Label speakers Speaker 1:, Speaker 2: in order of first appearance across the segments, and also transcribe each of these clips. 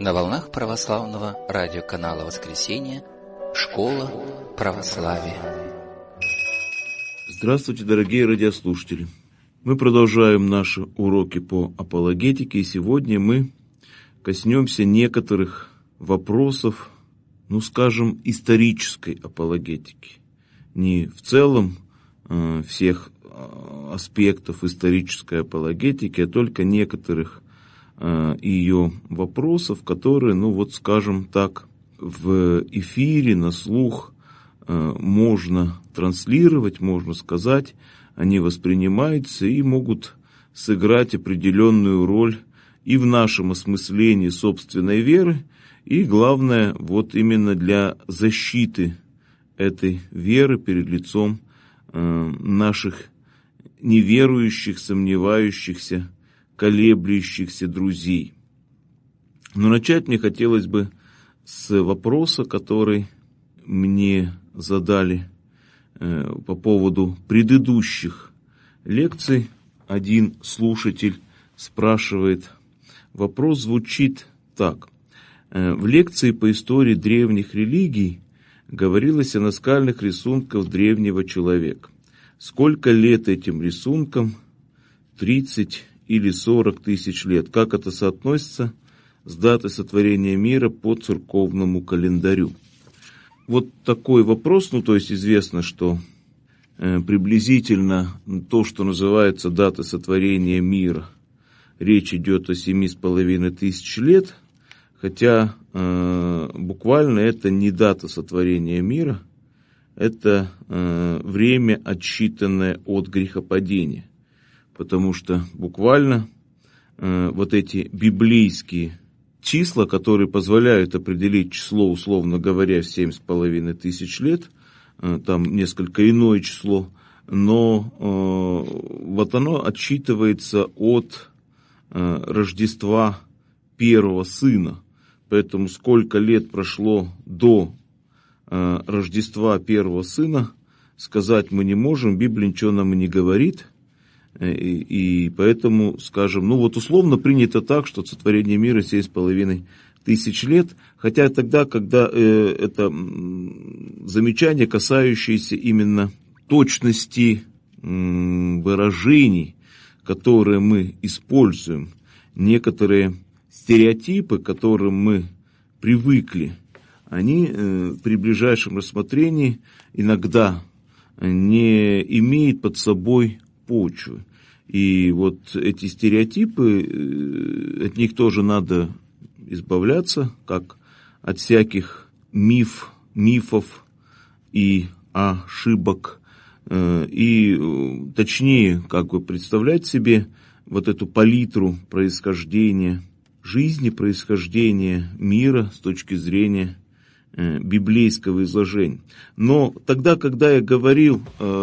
Speaker 1: На волнах православного радиоканала «Воскресенье» Школа православия.
Speaker 2: Здравствуйте, дорогие радиослушатели! Мы продолжаем наши уроки по апологетике, и сегодня мы коснемся некоторых вопросов, скажем, исторической апологетики. Не в целом всех аспектов исторической апологетики, а только некоторых ее вопросов, которые, скажем так, в эфире, на слух можно транслировать, можно сказать, они воспринимаются и могут сыграть определенную роль и в нашем осмыслении собственной веры, и, главное, именно для защиты этой веры перед лицом наших неверующих, сомневающихся, колеблющихся друзей. Но начать мне хотелось бы с вопроса, который мне задали по поводу предыдущих лекций. Один слушатель спрашивает, вопрос звучит так. В лекции по истории древних религий говорилось о наскальных рисунках древнего человека. Сколько лет этим рисункам? 30 или 40 тысяч лет. Как это соотносится с датой сотворения мира по церковному календарю? Вот такой вопрос, то есть известно, что приблизительно то, что называется дата сотворения мира, речь идет о 7,5 тысяч лет, хотя буквально это не дата сотворения мира, это время, отсчитанное от грехопадения. Потому что буквально эти библейские числа, которые позволяют определить число, условно говоря, 7,5 тысяч лет, там несколько иное число, но оно отсчитывается от Рождества первого сына. Поэтому сколько лет прошло до Рождества первого сына, сказать мы не можем, Библия ничего нам и не говорит. И поэтому, скажем, условно принято так, что сотворение мира 7,5 тысяч лет, хотя тогда, когда это замечание, касающееся именно точности выражений, которые мы используем, некоторые стереотипы, к которым мы привыкли, они при ближайшем рассмотрении иногда не имеют под собой почвы. И эти стереотипы, от них тоже надо избавляться, как от всяких мифов и ошибок, и точнее, представлять себе эту палитру происхождения жизни, происхождения мира с точки зрения библейского изложения. Но тогда, когда я говорил,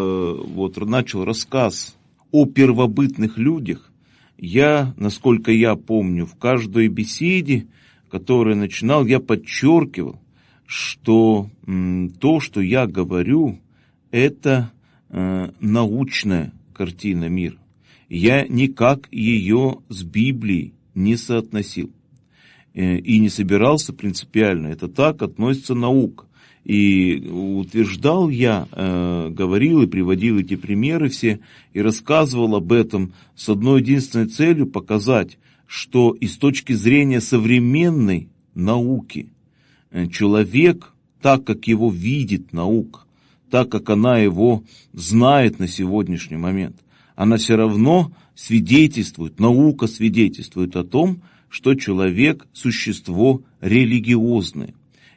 Speaker 2: начал рассказ о первобытных людях, я, насколько я помню, в каждой беседе, которую начинал, я подчеркивал, что то, что я говорю, это научная картина мира. Я никак ее с Библией не соотносил. И не собирался принципиально. Это так относится наука. И утверждал я, говорил и приводил эти примеры все, и рассказывал об этом с одной единственной целью показать, что и с точки зрения современной науки человек, так как его видит наука, так как она его знает на сегодняшний момент, она все равно свидетельствует, наука свидетельствует о том, что человек – существо религиозное.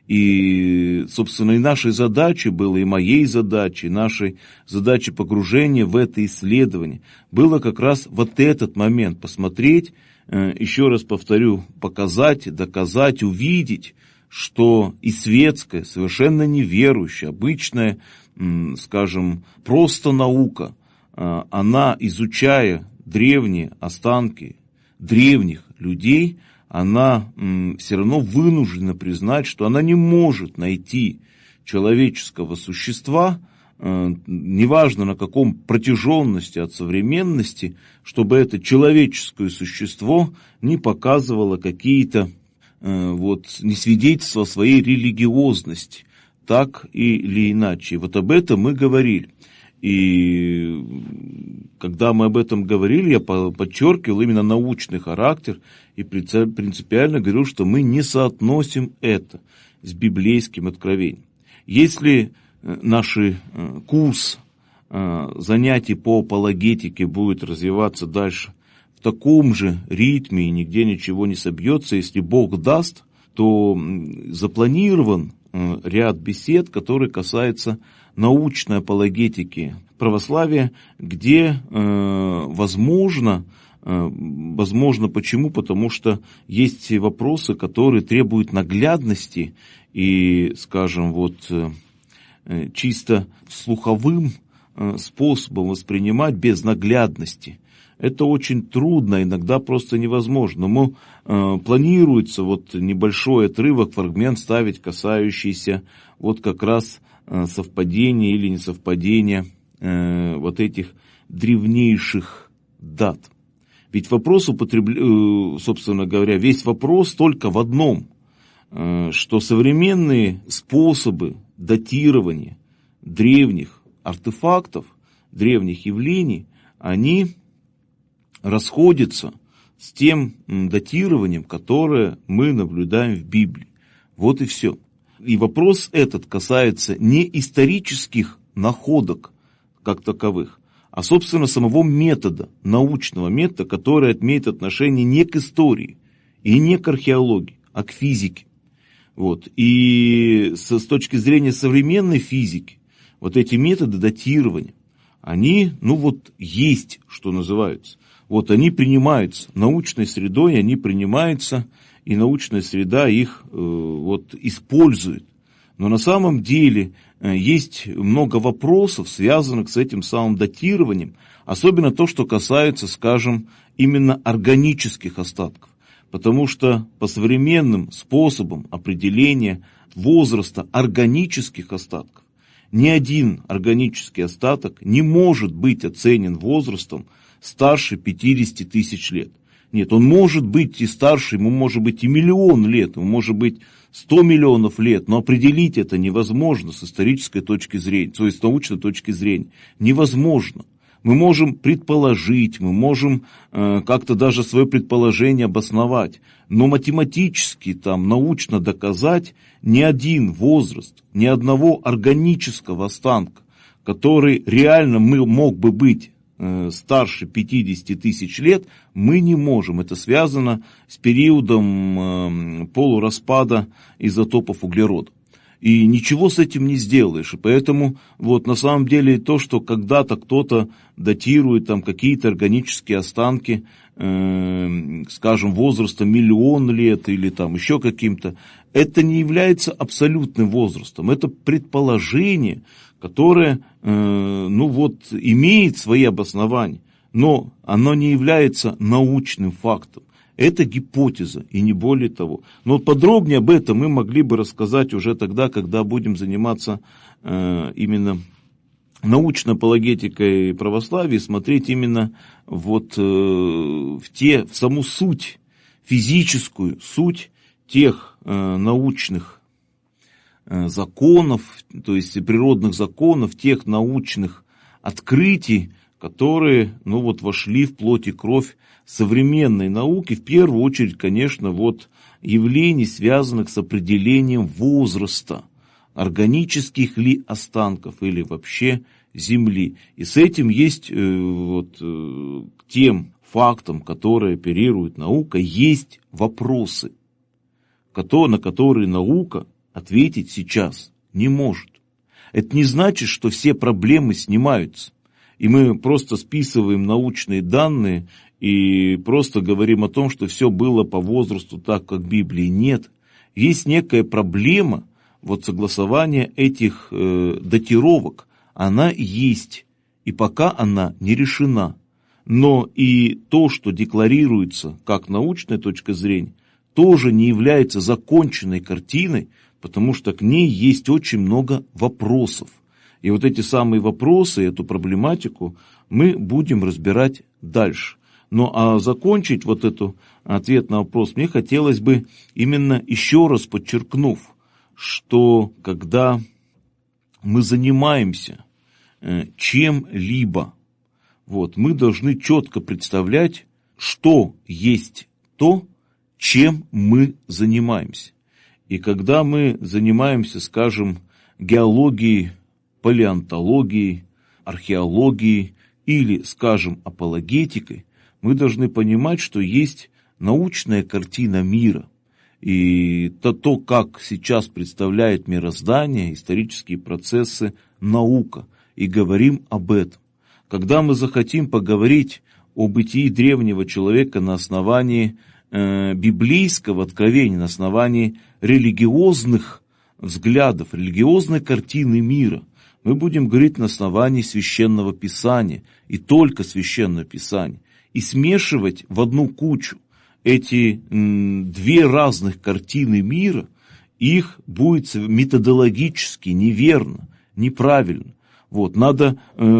Speaker 2: И, собственно, и нашей задачей было, и моей задачей, нашей задачей погружения в это исследование было как раз этот момент посмотреть, еще раз повторю, показать, доказать, увидеть, что и светская, совершенно неверующая, обычная, скажем, просто наука, она, изучая древние останки древних людей, она все равно вынуждена признать, что она не может найти человеческого существа, неважно на каком протяженности от современности, чтобы это человеческое существо не показывало какие-то не свидетельство о своей религиозности, так или иначе. Вот об этом мы говорили. И когда мы об этом говорили, я подчеркивал именно научный характер и принципиально говорил, что мы не соотносим это с библейским откровением. Если наш курс занятий по апологетике будет развиваться дальше в таком же ритме и нигде ничего не собьется, если Бог даст, то запланирован ряд бесед, которые касаются научной апологетики православия, где возможно, почему? Потому что есть вопросы, которые требуют наглядности и, скажем, чисто слуховым способом воспринимать без наглядности. Это очень трудно, иногда просто невозможно. Но планируется небольшой отрывок, фрагмент ставить, касающийся как раз совпадения или несовпадения этих древнейших дат. Ведь вопрос собственно говоря, весь вопрос только в одном, что современные способы датирования древних артефактов, древних явлений, они расходятся с тем датированием, которое мы наблюдаем в Библии. Вот и все. И вопрос этот касается не исторических находок как таковых, а, собственно, самого метода, научного метода, который имеет отношение не к истории и не к археологии, а к физике. И с точки зрения современной физики, эти методы датирования, они, есть, что называется. Они принимаются научной средой, они принимаются, и научная среда их использует. Но на самом деле есть много вопросов, связанных с этим самым датированием, особенно то, что касается, скажем, именно органических остатков. Потому что по современным способам определения возраста органических остатков ни один органический остаток не может быть оценен возрастом старше 50 тысяч лет. Нет, он может быть и старше, ему может быть и 1 000 000 лет, ему может быть 100 миллионов лет, но определить это невозможно с исторической точки зрения, то есть с научной точки зрения. Невозможно. Мы можем предположить, мы можем как-то даже свое предположение обосновать, но математически, научно доказать ни один возраст, ни одного органического останка, который реально мог бы быть старше 50 тысяч лет, мы не можем. Это связано с периодом полураспада изотопов углерода. И ничего с этим не сделаешь. И поэтому на самом деле то, что когда-то кто-то датирует какие-то органические останки, скажем, возрастом 1 000 000 лет или еще каким-то, это не является абсолютным возрастом. Это предположение, которое имеет свои обоснования, но оно не является научным фактом. Это гипотеза, и не более того. Но подробнее об этом мы могли бы рассказать уже тогда, когда будем заниматься именно научной апологетикой православия, смотреть именно в саму суть, физическую суть тех научных законов, то есть природных законов, тех научных открытий, которые, вошли в плоть и кровь современной науки, в первую очередь, конечно, явлений, связанных с определением возраста, органических ли останков или вообще Земли. И с этим есть к тем фактам, которые оперирует наука, есть вопросы, на которые наука ответить сейчас не может. Это не значит, что все проблемы снимаются, и мы просто списываем научные данные и просто говорим о том, что все было по возрасту так, как в Библии. Нет. Есть некая проблема согласования этих датировок. Она есть, и пока она не решена. Но и то, что декларируется как научная точка зрения, тоже не является законченной картиной, потому что к ней есть очень много вопросов. И эти самые вопросы, эту проблематику мы будем разбирать дальше. Ну, а закончить вот этот ответ на вопрос мне хотелось бы именно еще раз подчеркнув, что когда мы занимаемся чем-либо, вот, мы должны четко представлять, что есть то, чем мы занимаемся. И когда мы занимаемся, скажем, геологией, палеонтологией, археологией или, скажем, апологетикой, мы должны понимать, что есть научная картина мира. И то, как сейчас представляет мироздание, исторические процессы, наука. И говорим об этом. Когда мы захотим поговорить о бытии древнего человека на основании библейского откровения, на основании религиозных взглядов, религиозной картины мира, мы будем говорить на основании Священного Писания, и только Священного Писания, и смешивать в одну кучу эти две разных картины мира, их будет методологически неверно, неправильно. Вот, надо,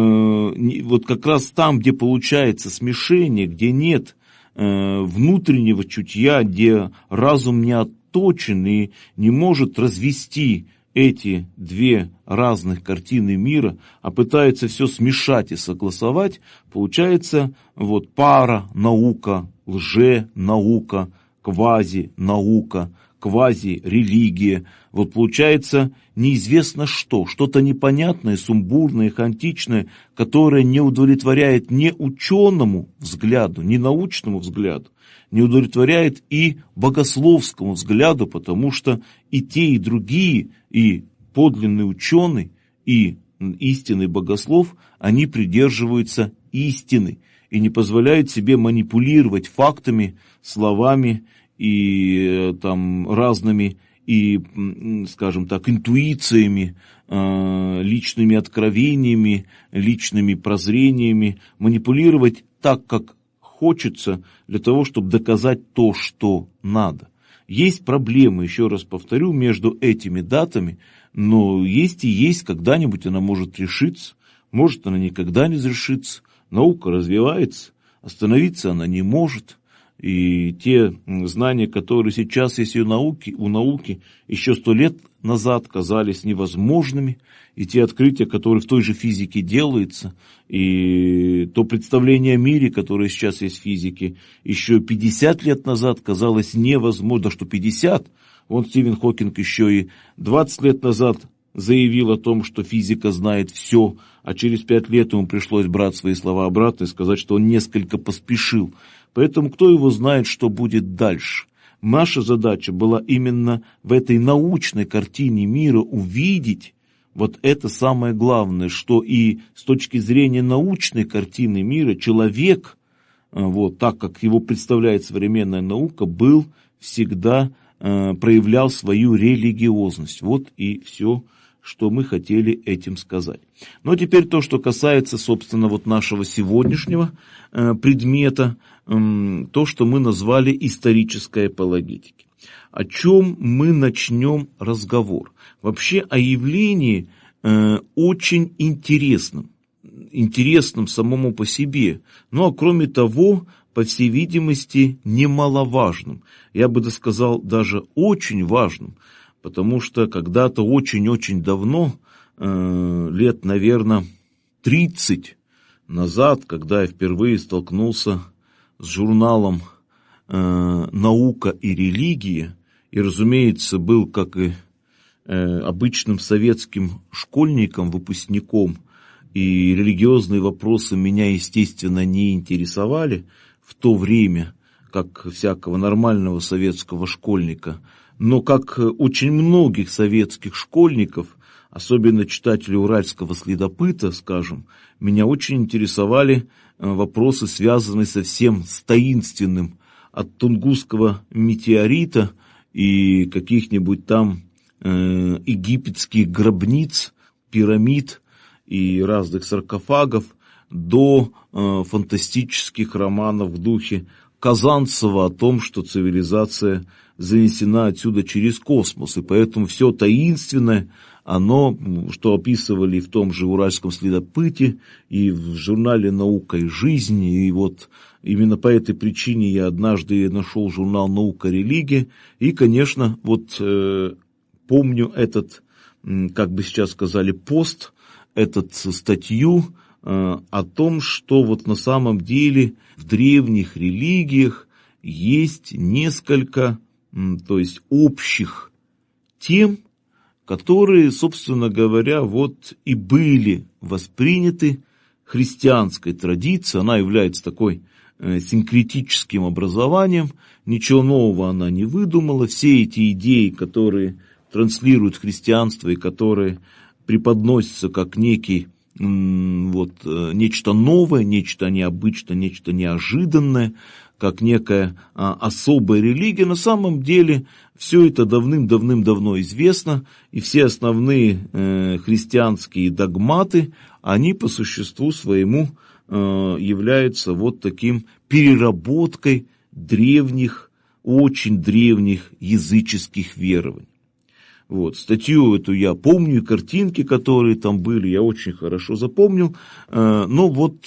Speaker 2: вот как раз там, где получается смешение, где нет внутреннего чутья, где разум не отточен и не может развести эти две разных картины мира, а пытается все смешать и согласовать, получается вот пара наука, лже-наука, квази-наука, квази-религия. Вот получается неизвестно что, что-то непонятное, сумбурное, хаотичное, которое не удовлетворяет ни ученому взгляду, ни научному взгляду, не удовлетворяет и богословскому взгляду, потому что и те, и другие, и подлинный ученый, и истинный богослов, они придерживаются истины и не позволяют себе манипулировать фактами, словами и там разными, и, скажем так, интуициями, личными откровениями, личными прозрениями, манипулировать так, как хочется, для того, чтобы доказать то, что надо. Есть проблемы, еще раз повторю, между этими датами, но есть и есть, когда-нибудь она может решиться, может она никогда не решится, наука развивается, остановиться она не может. И те знания, которые сейчас есть у науки еще 100 лет назад казались невозможными, и те открытия, которые в той же физике делаются, и то представление о мире, которое сейчас есть в физике, еще 50 лет назад казалось невозможно, да что 50, вон Стивен Хокинг еще и 20 лет назад заявил о том, что физика знает все, а через 5 лет ему пришлось брать свои слова обратно и сказать, что он несколько поспешил. Поэтому кто его знает, что будет дальше. Наша задача была именно в этой научной картине мира увидеть вот это самое главное, что и с точки зрения научной картины мира человек, вот так как его представляет современная наука, был всегда, проявлял свою религиозность. Вот и все, что мы хотели этим сказать. Но теперь то, что касается, собственно, вот нашего сегодняшнего предмета, то, что мы назвали исторической апологетикой. О чем мы начнем разговор? Вообще о явлении очень интересном самому по себе, ну а кроме того, по всей видимости, немаловажным. Я бы сказал, даже очень важным, потому что когда-то очень-очень давно, лет, наверное, 30 назад, когда я впервые столкнулся с журналом «Наука и религия», и, разумеется, был, как и обычным советским школьником, выпускником, и религиозные вопросы меня, естественно, не интересовали в то время, как всякого нормального советского школьника, но как очень многих советских школьников, особенно читателей «Уральского следопыта», скажем, меня очень интересовали вопросы, связанные совсем с таинственным, от Тунгусского метеорита и каких-нибудь там египетских гробниц, пирамид и разных саркофагов до фантастических романов в духе Казанцева о том, что цивилизация занесена отсюда через космос, и поэтому все таинственное, оно, что описывали в том же «Уральском следопыте», и в журнале «Наука и жизнь», и вот именно по этой причине я однажды нашел журнал «Наука и религия», и, конечно, вот помню этот, как бы сейчас сказали, пост, эту статью о том, что вот на самом деле в древних религиях есть несколько, то есть общих тем, которые, собственно говоря, вот и были восприняты христианской традицией. Она является такой синкретическим образованием, ничего нового она не выдумала. Все эти идеи, которые транслируют христианство и которые преподносятся как некий, вот, нечто новое, нечто необычное, нечто неожиданное, как некая особая религия, на самом деле все это давным-давно известно, и все основные христианские догматы, они по существу своему являются вот таким переработкой древних, очень древних языческих верований. Вот, статью эту я помню, картинки, которые там были, я очень хорошо запомнил, но вот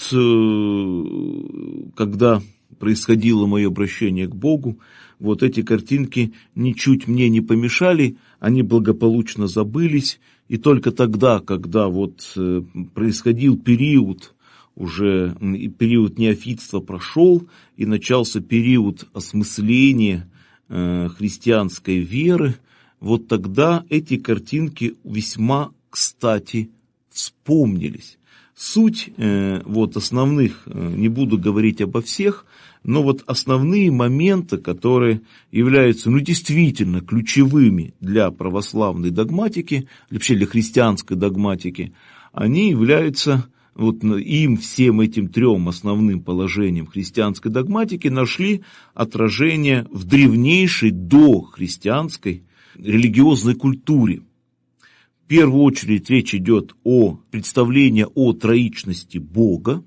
Speaker 2: когда происходило мое обращение к Богу, вот эти картинки ничуть мне не помешали, они благополучно забылись, и только тогда, когда вот происходил период, уже период неофитства прошел, и начался период осмысления христианской веры, вот тогда эти картинки весьма кстати вспомнились. Суть вот основных, не буду говорить обо всех, но вот основные моменты, которые являются действительно ключевыми для православной догматики, вообще для христианской догматики, они являются, вот им всем этим трем основным положениям христианской догматики нашли отражение в древнейшей дохристианской религиозной культуре. В первую очередь речь идет о представлении о троичности Бога,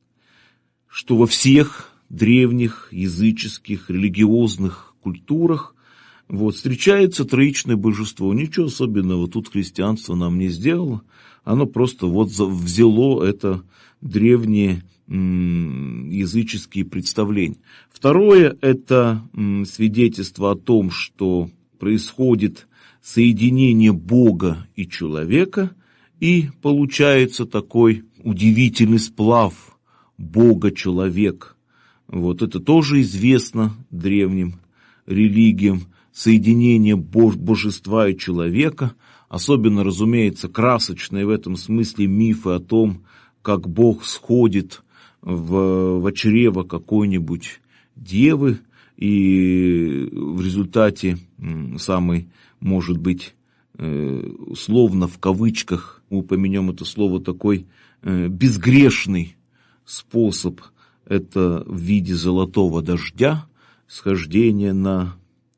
Speaker 2: что во всех древних языческих религиозных культурах вот, встречается троичное божество. Ничего особенного тут христианство нам не сделало, оно просто вот взяло это древние языческие представления. Второе – это свидетельство о том, что происходит соединение Бога и человека, и получается такой удивительный сплав Бога-человек. Вот это тоже известно древним религиям, соединение божества и человека, особенно, разумеется, красочные в этом смысле мифы о том, как Бог сходит в чрево какой-нибудь девы, и в результате самый, может быть, условно в кавычках, мы упомянем это слово, такой безгрешный способ, это в виде золотого дождя, схождение на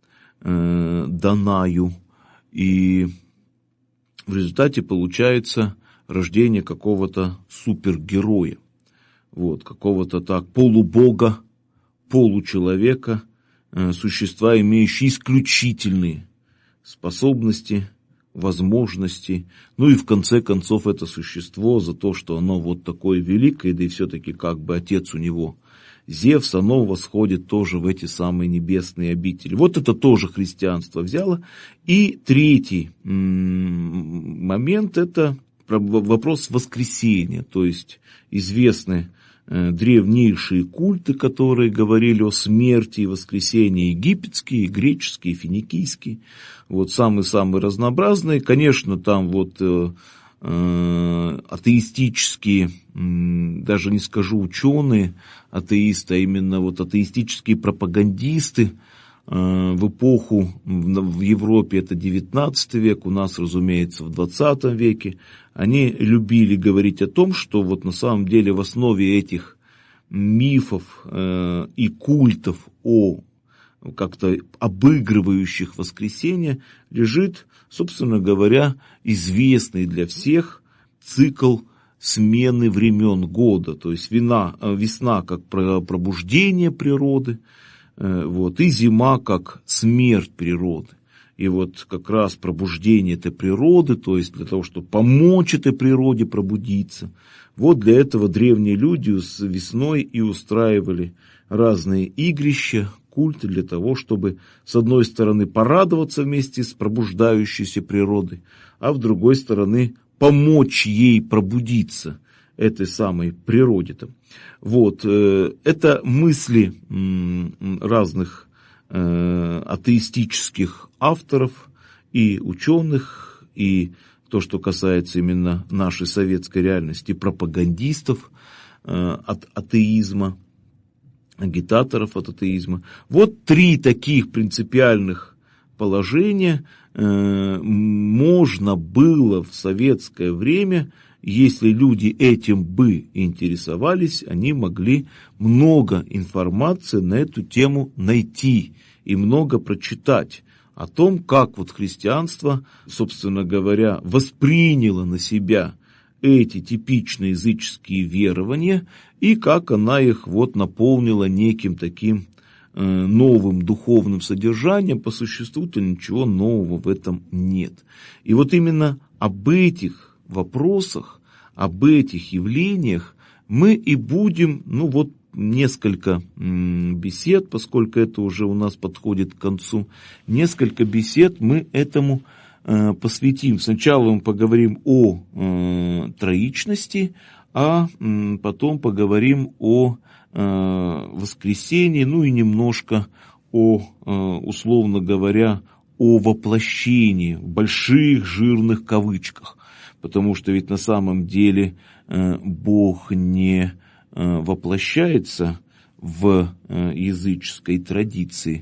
Speaker 2: Данаю, и в результате получается рождение какого-то супергероя, вот, какого-то так полубога, получеловека, существа, имеющие исключительные способности, возможности, ну и в конце концов это существо за то, что оно вот такое великое, да и все-таки как бы отец у него Зевс, оно восходит тоже в эти самые небесные обители. Вот это тоже христианство взяло. И третий момент – это вопрос воскресения, то есть известны древнейшие культы, которые говорили о смерти и воскресении, египетские, греческие, финикийские, вот самые-самые разнообразные. Конечно, там вот атеистические, даже не скажу ученые, атеисты, а именно вот атеистические пропагандисты в эпоху в Европе, это 19 век, у нас, разумеется, в 20 веке, они любили говорить о том, что вот на самом деле в основе этих мифов и культов о как-то обыгрывающих воскресенье лежит, собственно говоря, известный для всех цикл смены времен года, то есть весна как пробуждение природы, и зима как смерть природы. И вот как раз пробуждение этой природы, то есть для того, чтобы помочь этой природе пробудиться, вот для этого древние люди с весной и устраивали разные игрища, культы для того, чтобы с одной стороны порадоваться вместе с пробуждающейся природой, а с другой стороны помочь ей пробудиться, этой самой природе-то. Это мысли разных атеистических авторов и ученых, и то, что касается именно нашей советской реальности, пропагандистов от атеизма, агитаторов от атеизма. Вот 3 таких принципиальных положения можно было в советское время, если люди этим бы интересовались, они могли много информации на эту тему найти и много прочитать о том, как христианство, собственно говоря, восприняло на себя эти типичные языческие верования и как она их наполнила неким таким новым духовным содержанием. По существу-то ничего нового в этом нет. И именно об этих вопросах, об этих явлениях мы и будем, несколько бесед, поскольку это уже у нас подходит к концу, несколько бесед мы этому посвятим. Сначала мы поговорим о троичности, а потом поговорим о воскресении, и немножко условно говоря, о воплощении в больших жирных кавычках. Потому что ведь на самом деле Бог не воплощается в языческой традиции.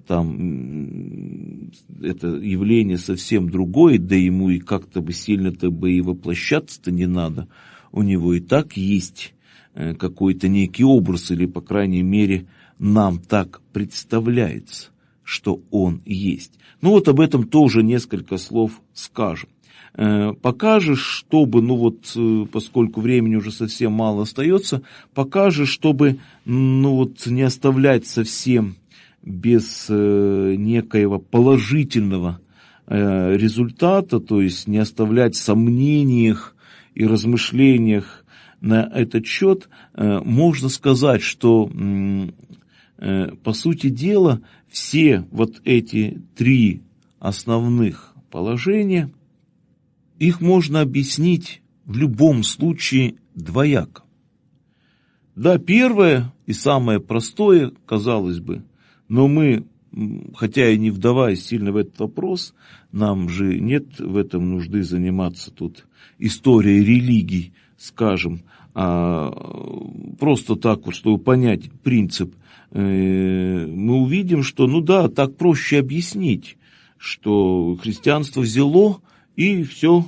Speaker 2: Там это явление совсем другое, да ему и как-то бы сильно-то бы и воплощаться-то не надо. У него и так есть какой-то некий образ, или, по крайней мере, нам так представляется, что он есть. Об этом тоже несколько слов скажем. Пока же, чтобы, поскольку времени уже совсем мало остается, пока же, чтобы, не оставлять совсем без некоего положительного результата, то есть не оставлять в сомнениях и размышлениях на этот счет, можно сказать, что, по сути дела, все эти 3 основных положения, их можно объяснить в любом случае двояко. Да, первое и самое простое, казалось бы, но мы, хотя и не вдаваясь сильно в этот вопрос, нам же нет в этом нужды заниматься тут историей религий, скажем, а просто так чтобы понять принцип, мы увидим, что, так проще объяснить, что христианство взяло и все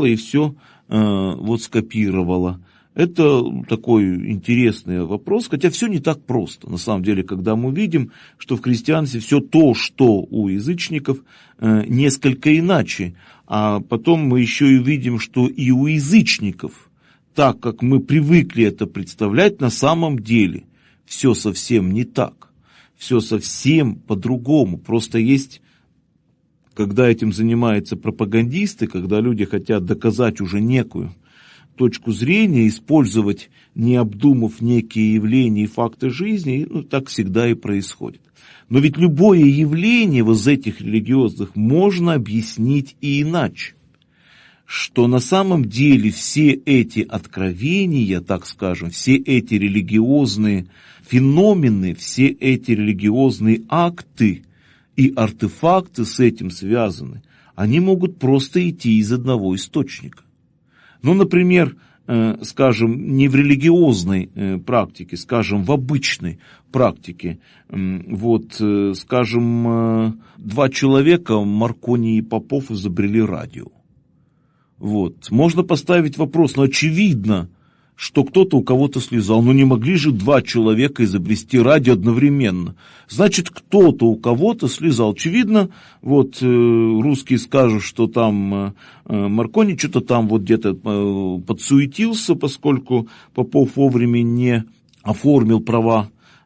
Speaker 2: скопировало. Это такой интересный вопрос, хотя все не так просто. На самом деле, когда мы видим, что в христианстве все то, что у язычников, несколько иначе, а потом мы еще и видим, что и у язычников, так как мы привыкли это представлять, на самом деле все совсем не так, все совсем по-другому. Просто есть, когда этим занимаются пропагандисты, когда люди хотят доказать уже некую точку зрения, использовать, не обдумав некие явления и факты жизни, так всегда и происходит. Но ведь любое явление из этих религиозных можно объяснить и иначе, что на самом деле все эти откровения, так скажем, все эти религиозные феномены, все эти религиозные акты и артефакты с этим связаны, они могут просто идти из одного источника. Например, скажем, не в религиозной практике, скажем, в обычной практике. Скажем, 2 человека, Маркони и Попов, изобрели радио. Можно поставить вопрос, но очевидно, что кто-то у кого-то слезал. Но не могли же два человека изобрести радио одновременно. Значит, кто-то у кого-то слезал. Очевидно, вот русские скажут, что там Маркони что-то там вот где-то подсуетился, поскольку Попов вовремя не оформил права,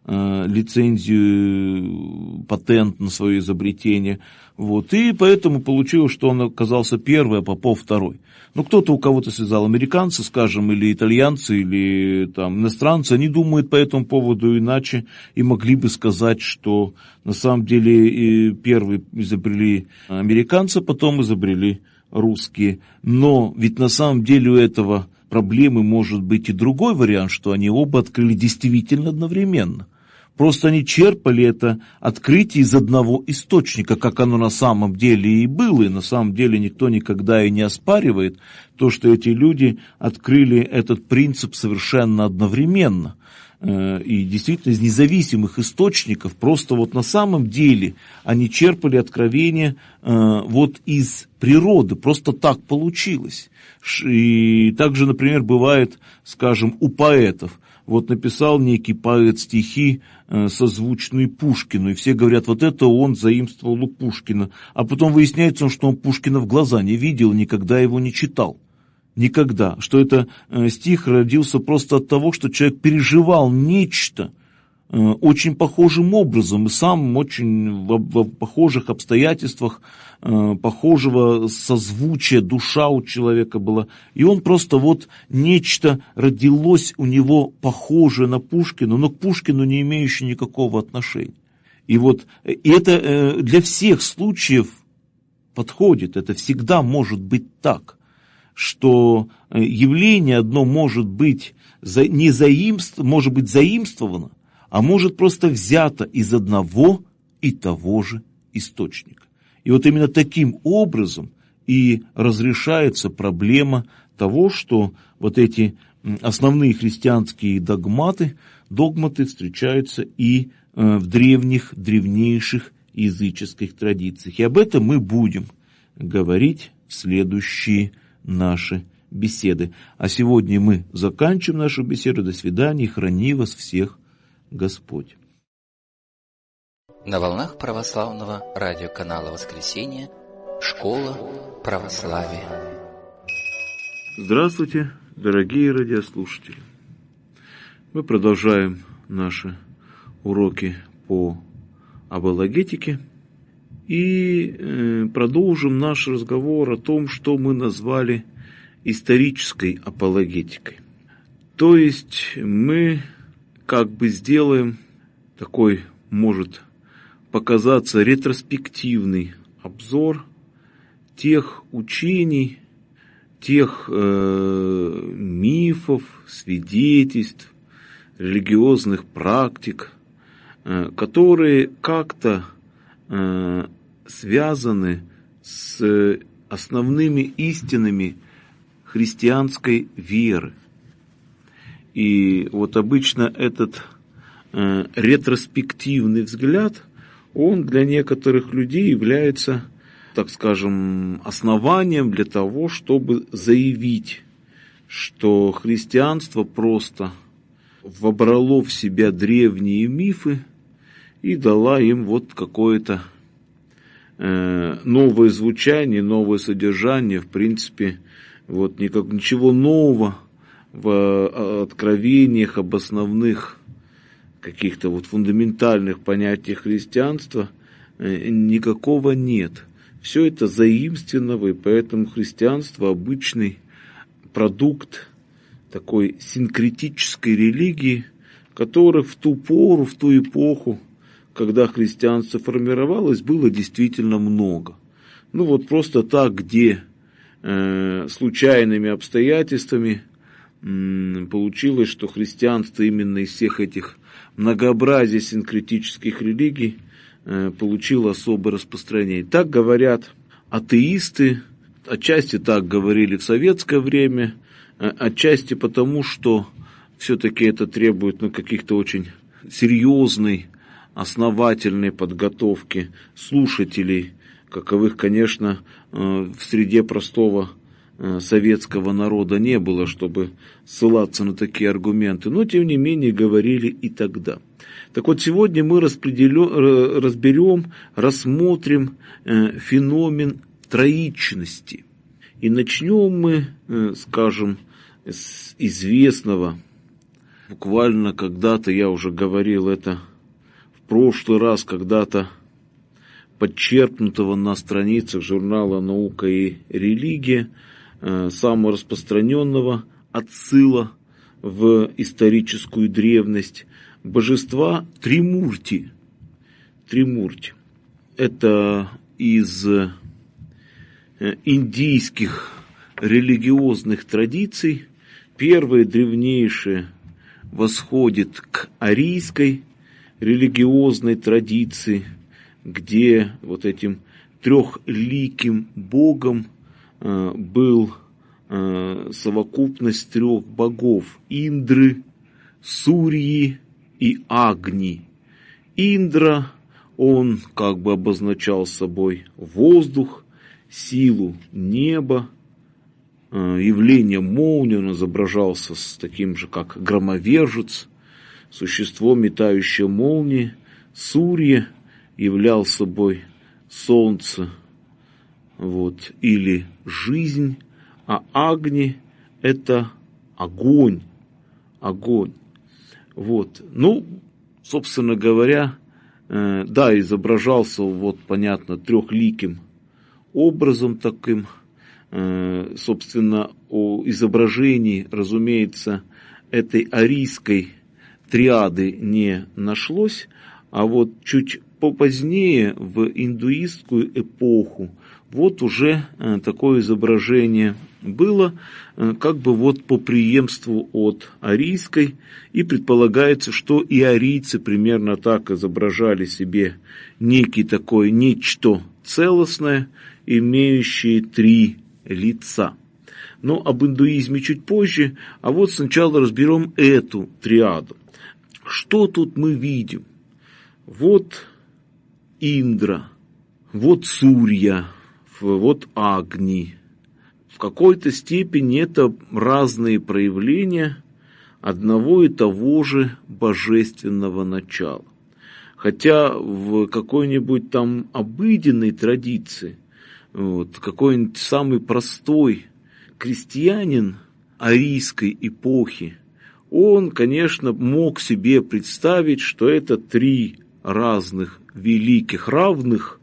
Speaker 2: лицензию, патент на свое изобретение. Вот. И поэтому получилось, что он оказался первый, а Попов второй. Но кто-то у кого-то связал. Американцы, скажем, или итальянцы, или там иностранцы, они думают по этому поводу иначе и могли бы сказать, что на самом деле первые изобрели американцы, потом изобрели русские. Но ведь на самом деле у этого проблемы может быть и другой вариант, что они оба открыли действительно одновременно. Просто они черпали это открытие из одного источника, как оно на самом деле и было. И на самом деле никто никогда и не оспаривает то, что эти люди открыли этот принцип совершенно одновременно. И действительно из независимых источников, просто вот на самом деле они черпали откровения вот из природы, просто так получилось. И также, например, бывает, скажем, у поэтов. Вот написал некий поэт стихи, созвучные Пушкину, и все говорят, вот это он заимствовал у Пушкина. А потом выясняется, что он Пушкина в глаза не видел, никогда его не читал. Никогда. Что это стих родился просто от того, что человек переживал нечто очень похожим образом, и сам очень в похожих обстоятельствах, похожего созвучия, душа у человека была. И он просто вот нечто родилось у него похожее на Пушкина, но к Пушкину не имеющее никакого отношения. И вот и это для всех случаев подходит, это всегда может быть так, что явление одно может быть может быть заимствовано, а может просто взято из одного и того же источника. И вот именно таким образом и разрешается проблема того, что вот эти основные христианские догматы встречаются и в древнейших языческих традициях. И об этом мы будем говорить в следующие наши беседы. А сегодня мы заканчиваем нашу беседу. До свидания. Храни вас всех Господь.
Speaker 1: На волнах православного радиоканала «Воскресенье» Школа православия.
Speaker 2: Здравствуйте, дорогие радиослушатели. Мы продолжаем наши уроки по апологетике и продолжим наш разговор о том, что мы назвали исторической апологетикой. То есть мы как бы сделаем такой, может показаться, ретроспективный обзор тех учений, тех мифов, свидетельств, религиозных практик, которые как-то связаны с основными истинами христианской веры. И вот обычно этот ретроспективный взгляд, он для некоторых людей является, так скажем, основанием для того, чтобы заявить, что христианство просто вобрало в себя древние мифы и дала им вот какое-то новое звучание, новое содержание, в принципе, вот ничего нового в откровениях об основных каких-то вот фундаментальных понятиях христианства никакого нет. Все это заимствовано, и поэтому христианство обычный продукт такой синкретической религии, которых в ту пору, в ту эпоху, когда христианство формировалось, было действительно много. Ну вот просто так, где случайными обстоятельствами получилось, что христианство именно из всех этих многообразий синкретических религий получило особое распространение. Так говорят атеисты, отчасти так говорили в советское время, отчасти потому, что все-таки это требует каких-то очень серьезной, основательной подготовки слушателей, каковых, конечно, в среде простого советского народа не было, чтобы ссылаться на такие аргументы, но тем не менее говорили и тогда. Так вот, сегодня мы разберем, рассмотрим феномен троичности. И начнем мы, скажем, с известного, буквально когда-то, я уже говорил это в прошлый раз, когда-то подчеркнутого на страницах журнала «Наука и религия», самого распространенного отсыла в историческую древность, божества Тримурти. Тримурти. Это из индийских религиозных традиций. Первые, древнейшие, восходит к арийской религиозной традиции, где вот этим трехликим богом был совокупность трех богов: Индры, Сурьи и Агни. Индра, он как бы обозначал собой воздух, силу неба, явление молнии, он изображался с таким же, как громовержец, существо, метающее молнии. Сурья являл собой солнце, вот, или жизнь, а Агни – это огонь, огонь. Вот. Ну, собственно говоря, да, изображался, вот, понятно, трехликим образом таким. Собственно, о изображении, разумеется, этой арийской триады не нашлось, а вот чуть попозднее, в индуистскую эпоху, вот уже такое изображение было, как бы вот по преемству от арийской, и предполагается, что и арийцы примерно так изображали себе некий такой, нечто целостное, имеющее три лица. Но об индуизме чуть позже, а вот сначала разберем эту триаду. Что тут мы видим? Вот Индра, вот Сурья, вот Агни. В какой-то степени это разные проявления одного и того же божественного начала. Хотя в какой-нибудь там обыденной традиции, вот, какой-нибудь самый простой крестьянин арийской эпохи, он, конечно, мог себе представить, что это три разных великих, равных,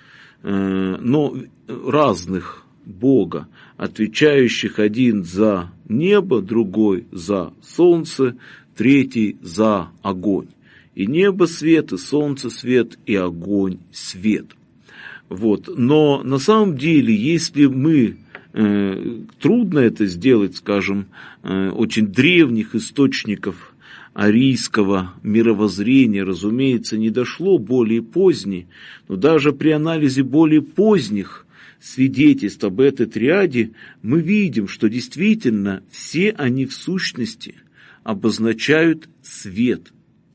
Speaker 2: но разных Бога, отвечающих один за небо, другой за солнце, третий за огонь. И небо свет, и солнце свет, и огонь свет. Вот. Но на самом деле, если мы, трудно это сделать, скажем, очень древних источников арийского мировоззрения, разумеется, не дошло более позднее, но даже при анализе более поздних свидетельств об этой триаде мы видим, что действительно все они в сущности обозначают свет.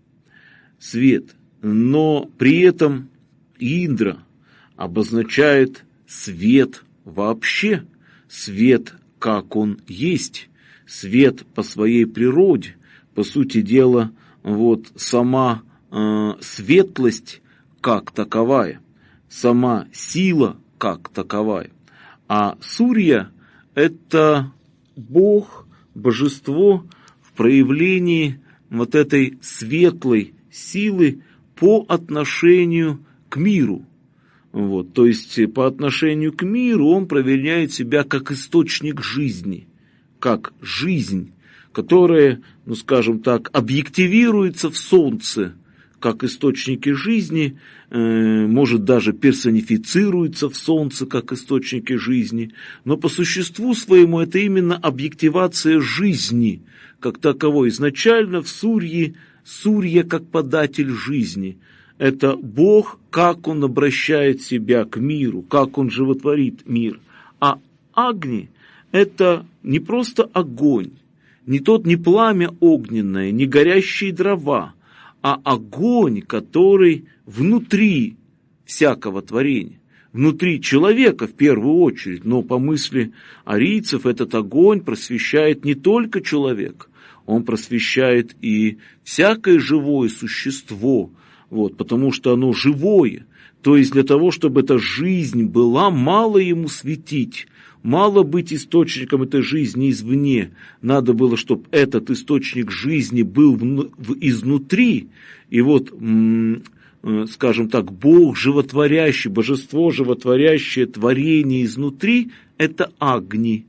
Speaker 2: Свет. Но при этом Индра обозначает свет вообще, свет, как он есть, свет по своей природе. По сути дела, вот сама светлость как таковая, сама сила как таковая. А Сурья – это Бог, божество в проявлении вот этой светлой силы по отношению к миру. Вот, то есть по отношению к миру он проявляет себя как источник жизни, как жизнь, которая, ну скажем так, объективируется в солнце, как источники жизни, может даже персонифицируется в солнце, как источники жизни, но по существу своему это именно объективация жизни, как таковой. Изначально в Сурье, Сурья как податель жизни. Это Бог, как Он обращает себя к миру, как Он животворит мир. А Агни – это не просто огонь, не пламя огненное, не горящие дрова, а огонь, который внутри всякого творения, внутри человека в первую очередь, но по мысли арийцев этот огонь просвещает не только человека, он просвещает и всякое живое существо, вот, потому что оно живое. То есть для того, чтобы эта жизнь была, мало ему светить, мало быть источником этой жизни извне. Надо было, чтобы этот источник жизни был изнутри. И вот, скажем так, Бог животворящий, божество животворящее творение изнутри – это Агни.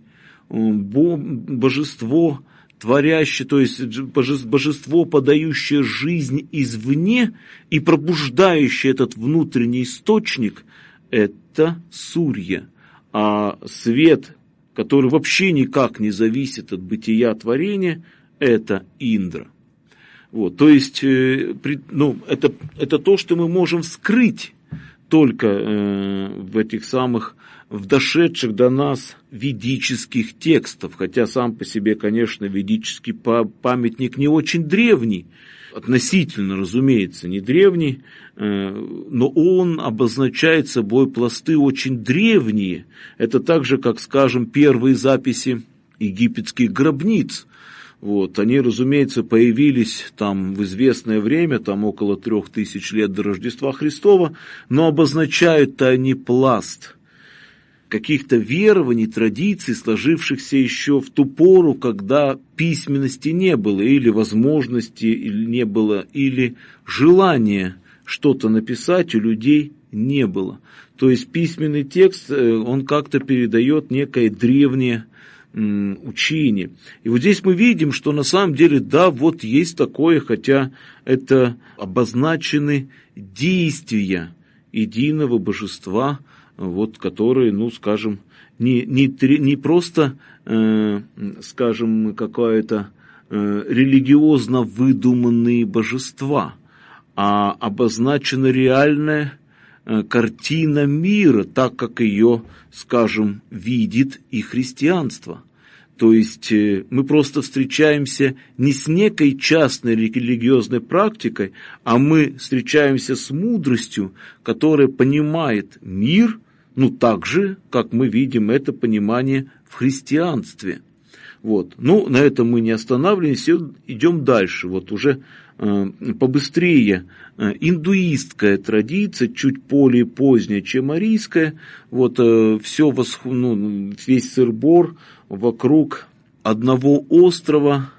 Speaker 2: Божество творящее, то есть божество, подающее жизнь извне и пробуждающее этот внутренний источник – это Сурья. А свет, который вообще никак не зависит от бытия творения, это Индра. Вот, то есть, это то, что мы можем вскрыть только в этих самых, в дошедших до нас ведических текстах. Хотя сам по себе, конечно, ведический памятник не очень древний, относительно, разумеется, не древний, но он обозначает собой пласты очень древние. Это так же, как, скажем, первые записи египетских гробниц. Вот, они, разумеется, появились там в известное время, там около 3000 лет до Рождества Христова, но обозначают-то они пласт каких-то верований, традиций, сложившихся еще в ту пору, когда письменности не было, или возможности не было, или желания что-то написать у людей не было. То есть письменный текст, он как-то передает некое древнее учение. И вот здесь мы видим, что на самом деле, да, вот есть такое, хотя это обозначены действия единого божества, вот, которые, скажем, не просто, скажем, какое-то религиозно выдуманные божества, а обозначена реальная картина мира, так как ее, скажем, видит и христианство. То есть мы просто встречаемся не с некой частной религиозной практикой, а мы встречаемся с мудростью, которая понимает мир, так же, как мы видим это понимание в христианстве. Вот. На этом мы не останавливаемся, идем дальше. Вот уже побыстрее индуистская традиция, чуть более поздняя, чем арийская. Вот весь сыр-бор вокруг одного острова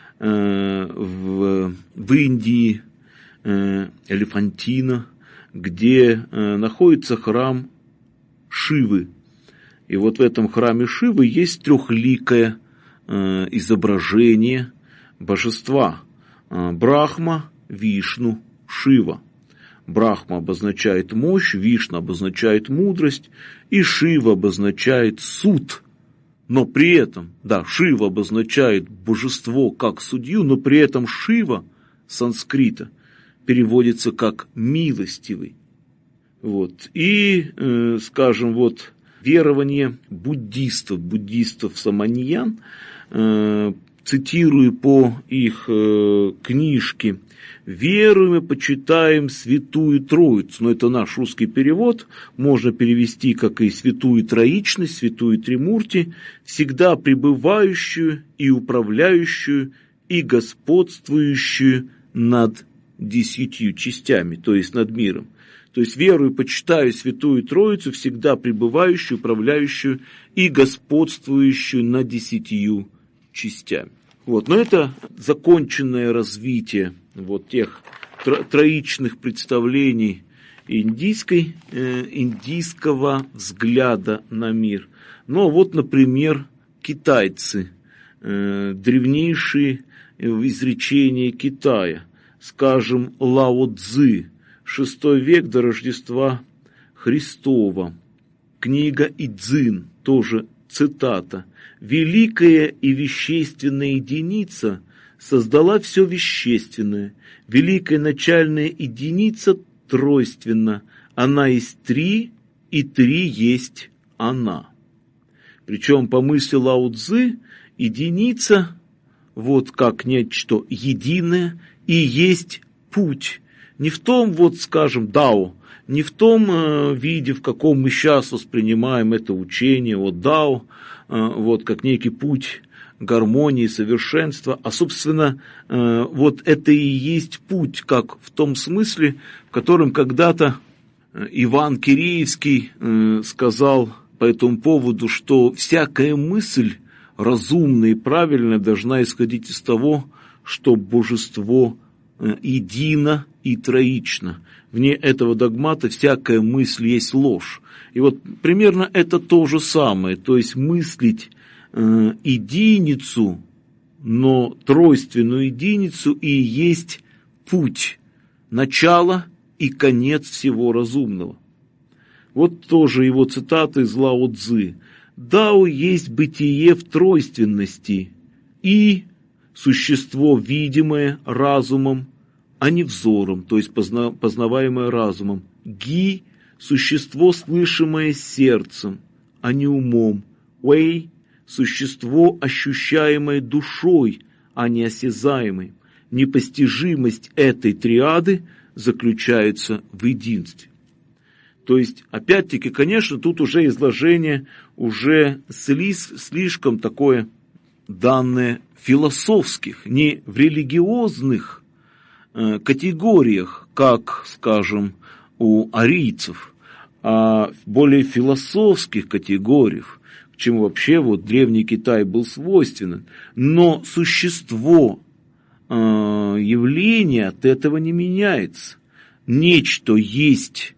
Speaker 2: в Индии, Элефантина, где находится храм Шивы. И вот в этом храме Шивы есть трехликое изображение божества. Брахма, Вишну, Шива. Брахма обозначает мощь, Вишну обозначает мудрость, и Шива обозначает суд. Но при этом, Шива обозначает божество как судью, но при этом Шива с санскрита переводится как милостивый. Вот. И, скажем, верование буддистов саманьян, цитирую по их книжке, «Веруем и почитаем Святую Троицу». Но это наш русский перевод, можно перевести как и Святую Троичность, Святую Тримурти, всегда пребывающую и управляющую и господствующую над 10 частями, то есть над миром. То есть верую и почитаю Святую Троицу, всегда пребывающую, управляющую и господствующую над 10 частями. Вот. Но это законченное развитие тех троичных представлений индийского взгляда на мир. Например, китайцы, древнейшие изречения Китая, скажем, Лао Цзы, VI век до Рождества Христова, книга Идзин, тоже цитата: «Великая и вещественная единица создала все вещественное. Великая начальная единица тройственна. Она есть 3, и 3 есть она». Причем, по мысли Лао Цзы, единица, как нечто единое, и есть путь. Не в том, скажем, дао, не в том виде, в каком мы сейчас воспринимаем это учение от Дао, вот как некий путь гармонии, совершенства, а, собственно, вот это и есть путь, как в том смысле, в котором когда-то Иван Киреевский сказал по этому поводу, что всякая мысль разумная и правильная должна исходить из того, что божество едино и троично. Вне этого догмата всякая мысль есть ложь. И вот примерно это то же самое, то есть мыслить единицу, но тройственную единицу и есть путь, начало и конец всего разумного. Вот тоже его цитата из Лао Цзы. «Дао есть бытие в тройственности и существо видимое разумом, а не взором, то есть познаваемое разумом. Ги – существо, слышимое сердцем, а не умом. Вэй – существо, ощущаемое душой, а не осязаемое. Непостижимость этой триады заключается в единстве». То есть, опять-таки, конечно, тут уже изложение уже слишком такое данное философских, не в религиозных категориях, как, скажем, у арийцев, а в более философских категориях, к чему вообще вот древний Китай был свойственен. Но существо явления от этого не меняется. Нечто есть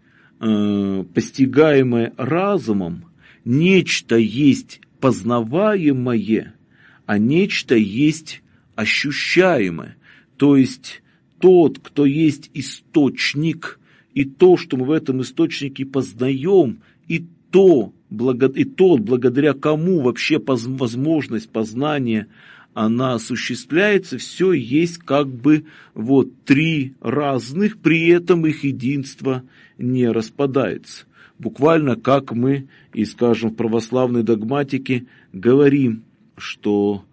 Speaker 2: постигаемое разумом, нечто есть познаваемое, а нечто есть ощущаемое. То есть тот, кто есть источник, и то, что мы в этом источнике познаем, и тот, благодаря кому вообще возможность познания она осуществляется, все есть как бы вот три разных, при этом их единство не распадается. Буквально как мы и, скажем, в православной догматике говорим, что,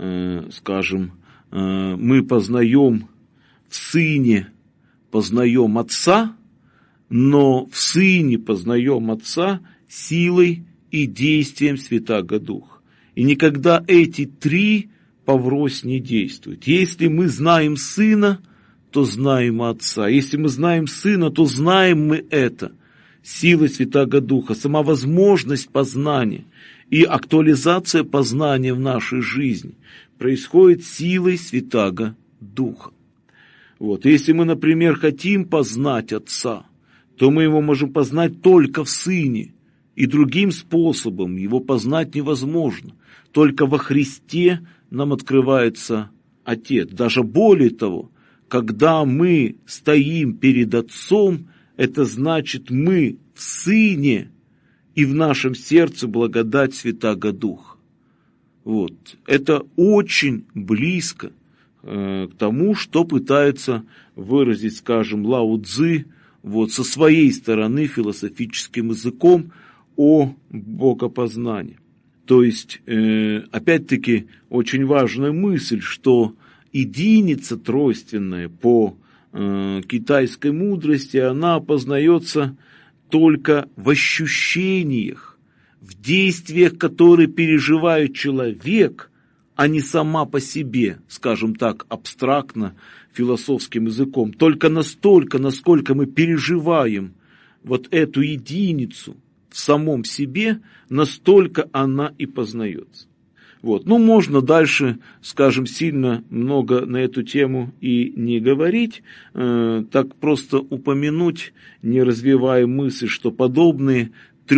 Speaker 2: скажем, мы познаем в Сыне, познаем Отца, но в Сыне познаем Отца силой и действием Святаго Духа. И никогда эти три поврось не действуют. Если мы знаем Сына, то знаем Отца. Если мы знаем Сына, то знаем мы это. Сила Святаго Духа, сама возможность познания и актуализация познания в нашей жизни происходит силой Святаго Духа. Вот. Если мы, например, хотим познать Отца, то мы его можем познать только в Сыне, и другим способом его познать невозможно. Только во Христе нам открывается Отец. Даже более того, когда мы стоим перед Отцом, это значит, мы в Сыне, и в нашем сердце благодать Святаго Духа. Вот. Это очень близко к тому, что пытается выразить, скажем, Лао Цзы вот, со своей стороны философическим языком о богопознании. То есть, опять-таки, очень важная мысль, что единица тройственная по китайской мудрости, она познается только в ощущениях, в действиях, которые переживает человек, а не сама по себе, скажем так, абстрактно, философским языком. Только настолько, насколько мы переживаем вот эту единицу в самом себе, настолько она и познается. Вот. Ну, можно дальше, скажем, сильно много на эту тему и не говорить, так просто упомянуть, не развивая мысль, что подобные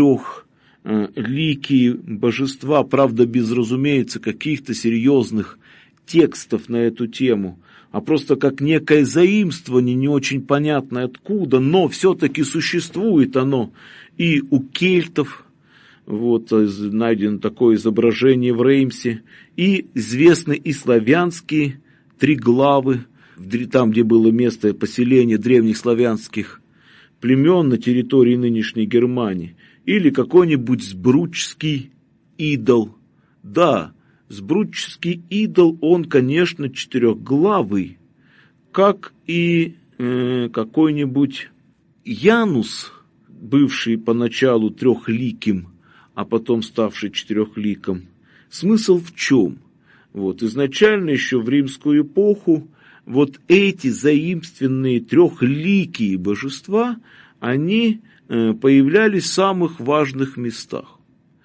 Speaker 2: трехликие божества, правда, без, разумеется, каких-то серьезных текстов на эту тему, а просто как некое заимствование, не очень понятно откуда, но все-таки существует оно и у кельтов. Вот найдено такое изображение в Реймсе, и известны и славянские триглавы, там, где было место поселения древних славянских племен на территории нынешней Германии, или какой-нибудь сбручский идол. Да, сбручский идол, он, конечно, четырехглавый, как и какой-нибудь Янус, бывший поначалу трехликим, а потом ставший четырехликим, смысл в чем? Вот, изначально еще в римскую эпоху вот эти заимственные трехликие божества, они появлялись в самых важных местах.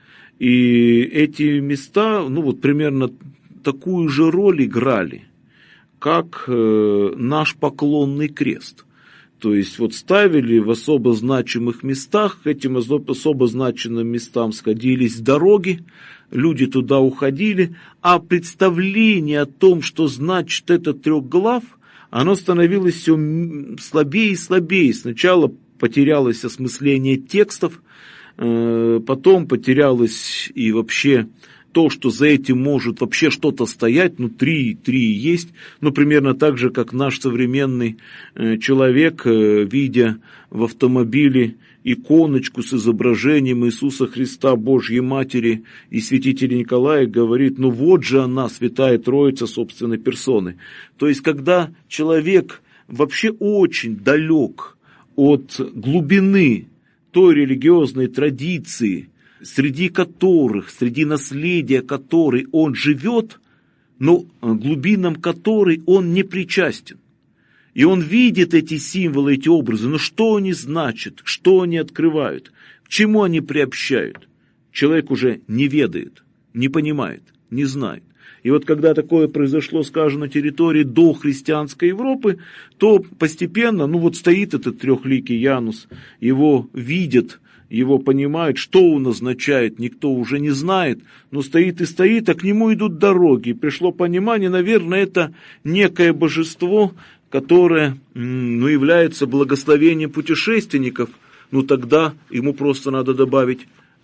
Speaker 2: И эти места, примерно такую же роль играли, как наш поклонный крест. То есть вот ставили в особо значимых местах, к этим особо значимым местам сходились дороги, люди туда уходили, а представление о том, что значит этот трехглав, оно становилось все слабее и слабее. Сначала потерялось осмысление текстов, потом потерялось и вообще то, что за этим может вообще что-то стоять, три есть, примерно так же, как наш современный человек, видя в автомобиле иконочку с изображением Иисуса Христа, Божьей Матери и святителя Николая, говорит, вот же она, Святая Троица собственной персоны. То есть, когда человек вообще очень далек от глубины той религиозной традиции, среди наследия которой он живет, но глубинам которой он не причастен. И он видит эти символы, эти образы, что они значат, что они открывают, к чему они приобщают. Человек уже не ведает, не понимает, не знает. И вот когда такое произошло, скажем, на территории дохристианской Европы, то постепенно, стоит этот трехликий Янус, его видят, его понимают, что он означает, никто уже не знает, но стоит и стоит, а к нему идут дороги. И пришло понимание, наверное, это некое божество, которое является благословением путешественников, тогда ему просто надо добавить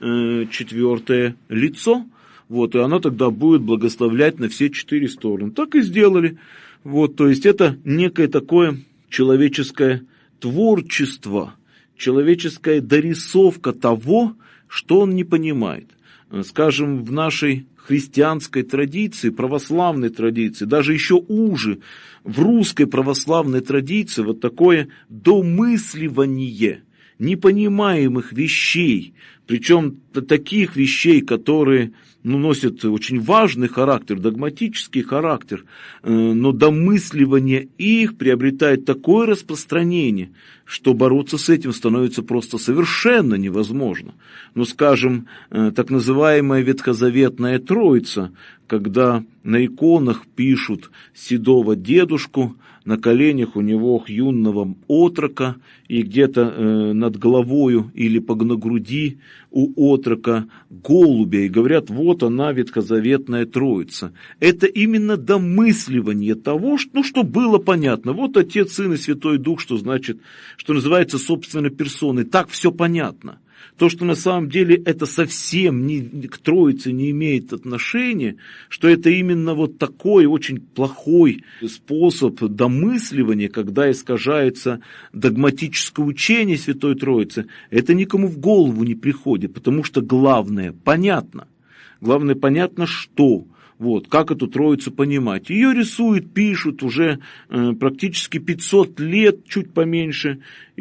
Speaker 2: четвертое лицо, и оно тогда будет благословлять на все четыре стороны. Так и сделали. То есть это некое такое человеческое творчество, человеческая дорисовка того, что он не понимает. Скажем, в нашей христианской традиции, православной традиции, даже еще уже, в русской православной традиции вот такое домысливание непонимаемых вещей, причем таких вещей, которые носят очень важный характер, догматический характер, но домысливание их приобретает такое распространение, что бороться с этим становится просто совершенно невозможно. Скажем, так называемая ветхозаветная Троица, когда на иконах пишут седого дедушку, на коленях у него юного отрока, и где-то над головою или на груди у отрока голубя, и говорят, вот она, ветхозаветная Троица. Это именно домысливание того, что было понятно. Вот Отец, Сын и Святой Дух, что значит, что называется собственной персоной. Так все понятно. То, что на самом деле это совсем к Троице не имеет отношения, что это именно вот такой очень плохой способ домысливания, когда искажается догматическое учение Святой Троицы, это никому в голову не приходит, потому что главное понятно. Главное понятно, что. Как эту Троицу понимать? Ее рисуют, пишут уже практически 500 лет, чуть поменьше,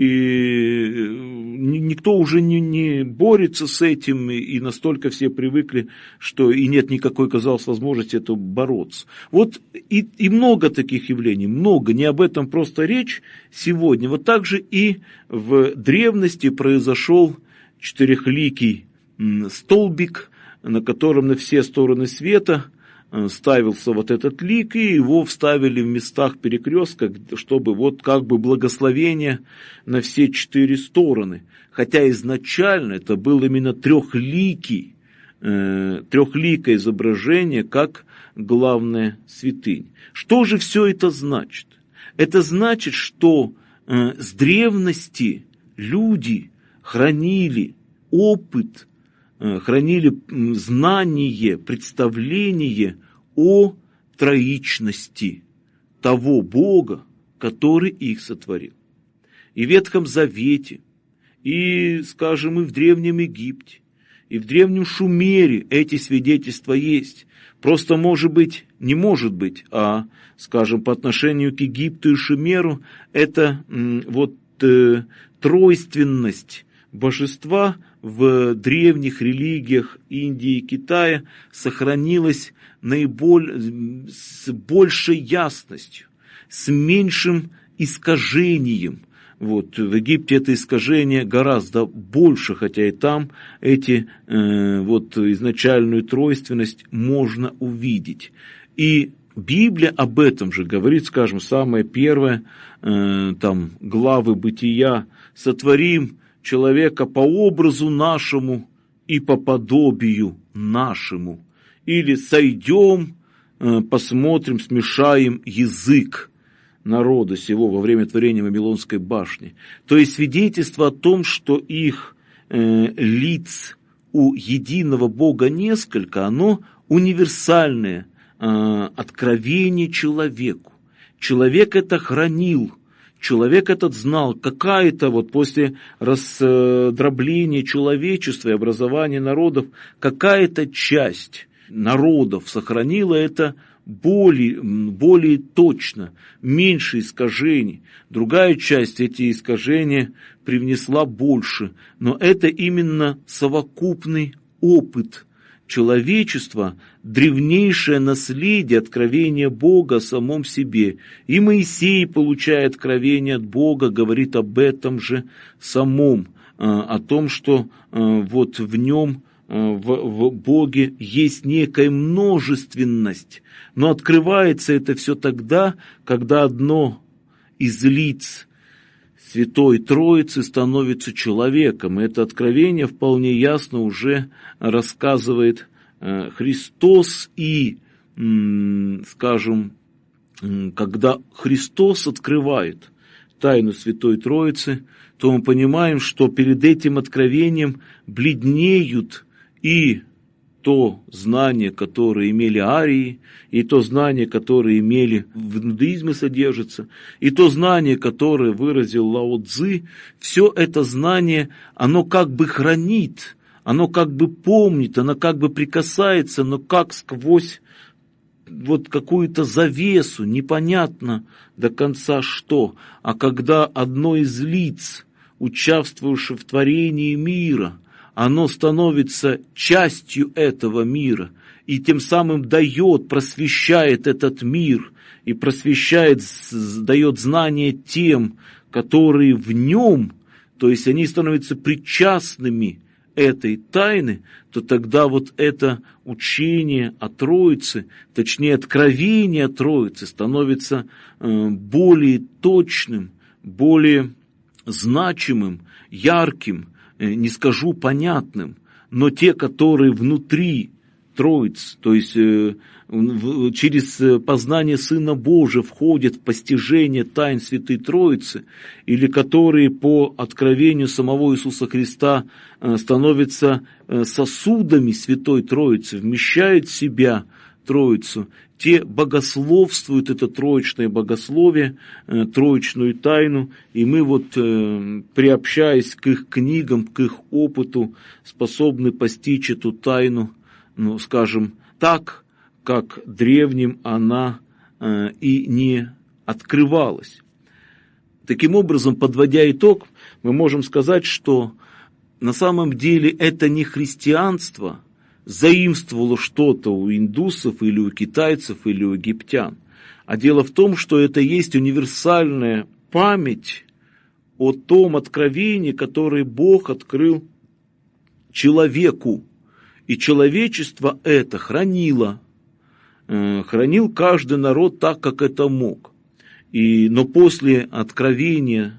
Speaker 2: и никто уже не борется с этим, и настолько все привыкли, что и нет никакой, казалось, возможности это бороться. И много таких явлений, много, не об этом просто речь сегодня. Так же и в древности произошел четырехликий столбик, на котором на все стороны света ставился этот лик, и его вставили в местах перекрестков, чтобы благословение на все четыре стороны. Хотя изначально это был именно трехликое изображение, как главная святынь. Что же все это значит? Это значит, что с древности люди хранили опыт, хранили знание, представление о троичности того Бога, который их сотворил. И в Ветхом Завете, и, скажем, и в Древнем Египте, и в Древнем Шумере эти свидетельства есть. Просто не может быть, а, скажем, по отношению к Египту и Шумеру, это тройственность божества в древних религиях Индии и Китая сохранилась с большей ясностью, с меньшим искажением. Вот, в Египте это искажение гораздо больше, хотя и там изначальную тройственность можно увидеть. И Библия об этом же говорит, скажем, самая первая главы Бытия: «Сотворим человека по образу нашему и по подобию нашему». Или «Сойдем, посмотрим, смешаем язык народа сего во время творения Вавилонской башни». То есть свидетельство о том, что их лиц у единого Бога несколько, оно универсальное откровение человеку. Человек это хранил, человек этот знал, какая-то после раздробления человечества и образования народов, какая-то часть народов сохранила это более точно, меньше искажений. Другая часть эти искажения привнесла больше. Но это именно совокупный опыт человечества, древнейшее наследие откровения Бога о самом себе. И Моисей, получая откровение от Бога, говорит об этом же самом, о том, что в нем, в Боге есть некая множественность. Но открывается это все тогда, когда одно из лиц Святой Троицы становится человеком. И это откровение вполне ясно уже рассказывает Христос. И, когда Христос открывает тайну Святой Троицы, то мы понимаем, что перед этим откровением бледнеют и то знание, которое имели арии, и то знание, которое имели в иудаизме содержится, и то знание, которое выразил Лао Цзы, все это знание, оно как бы хранит, оно как бы помнит, оно как бы прикасается, но как сквозь какую-то завесу, непонятно до конца что. А когда одно из лиц, участвующих в творении мира, оно становится частью этого мира и тем самым просвещает этот мир и дает знания тем, которые в нем, то есть они становятся причастными этой тайны, то тогда это учение о Троице, точнее откровение о Троице становится более точным, более значимым, ярким, не скажу понятным, но те, которые внутри Троицы, то есть через познание Сына Божия входят в постижение тайн Святой Троицы, или которые по откровению самого Иисуса Христа становятся сосудами Святой Троицы, вмещают в себя Троицу, те богословствуют это троичное богословие, троичную тайну, и мы приобщаясь к их книгам, к их опыту, способны постичь эту тайну, так, как древним она и не открывалась. Таким образом, подводя итог, мы можем сказать, что на самом деле это не христианство заимствовало что-то у индусов или у китайцев или у египтян, а дело в том, что это есть универсальная память о том откровении, которое Бог открыл человеку, и человечество это хранило каждый народ так, как это мог. Но после откровения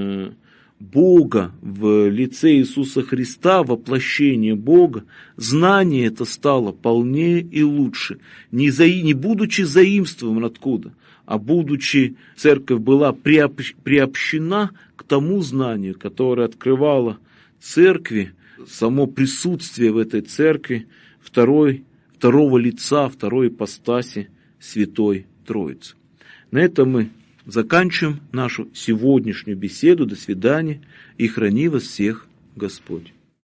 Speaker 2: Бога в лице Иисуса Христа, воплощение Бога, знание это стало полнее и лучше. Не будучи заимствованным откуда, а будучи церковь была приобщена к тому знанию, которое открывало церкви, само присутствие в этой церкви второго лица, второй ипостаси Святой Троицы. На этом мы заканчиваем нашу сегодняшнюю беседу. До свидания, и храни вас всех Господь.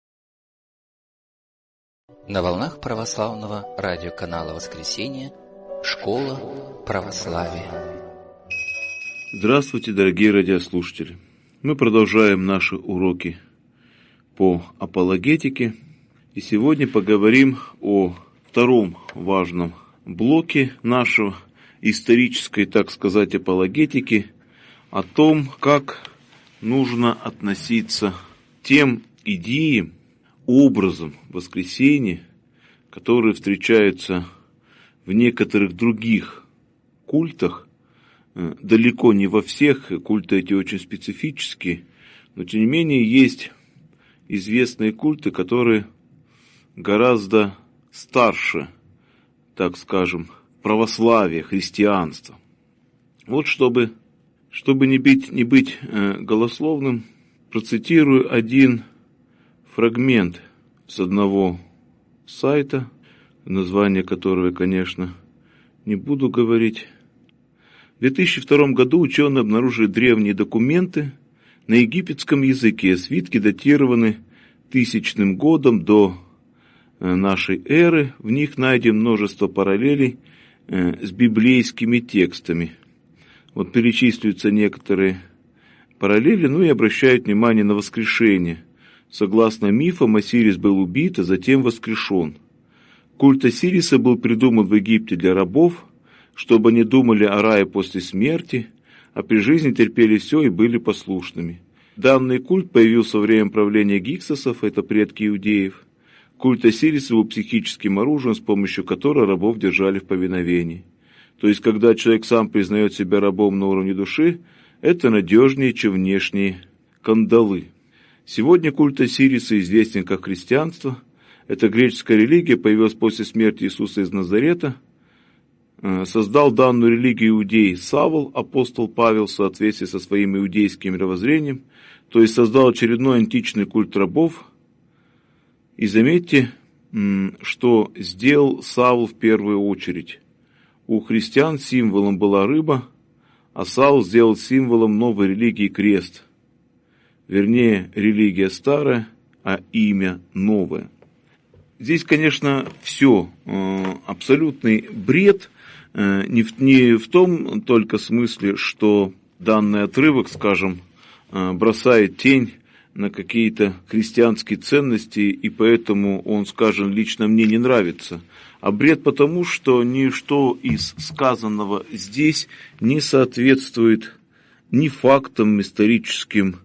Speaker 1: На волнах православного радиоканала «Воскресенье» Школа Православия.
Speaker 2: Здравствуйте, дорогие радиослушатели! Мы продолжаем наши уроки по апологетике. И сегодня поговорим о втором важном блоке нашего исторической, так сказать, апологетики, о том, как нужно относиться к тем идеям, образом воскресения, которые встречаются в некоторых других культах, далеко не во всех, культы эти очень специфические, но тем не менее есть известные культы, которые гораздо старше, так скажем, православия, христианства. Вот чтобы не быть голословным, процитирую один фрагмент с одного сайта, название которого, конечно, не буду говорить. В 2002 году ученые обнаружили древние документы на египетском языке. Свитки датированы 1000 годом до нашей эры. В них найдено множество параллелей с библейскими текстами. Вот перечисливаются некоторые параллели, и обращают внимание на воскрешение. Согласно мифам, Осирис был убит, а затем воскрешен. Культ Осириса был придуман в Египте для рабов, чтобы они думали о рае после смерти, а при жизни терпели все и были послушными. Данный культ появился во время правления Гиксосов, это предки иудеев. Культ Осириса был психическим оружием, с помощью которого рабов держали в повиновении. То есть, когда человек сам признает себя рабом на уровне души, это надежнее, чем внешние кандалы. Сегодня культ Осириса известен как христианство. Эта греческая религия появилась после смерти Иисуса из Назарета. Создал данную религию иудей Савл, апостол Павел, в соответствии со своим иудейским мировоззрением. То есть создал очередной античный культ рабов. И заметьте, что сделал Савл в первую очередь. У христиан символом была рыба, а Савл сделал символом новой религии крест. Вернее, религия старая, а имя новое. Здесь, конечно, все абсолютный бред, не в том только смысле, что данный отрывок, скажем, бросает тень на какие-то христианские ценности, и поэтому он, скажем, лично мне не нравится. А бред потому, что ничто из сказанного здесь не соответствует ни фактам историческим,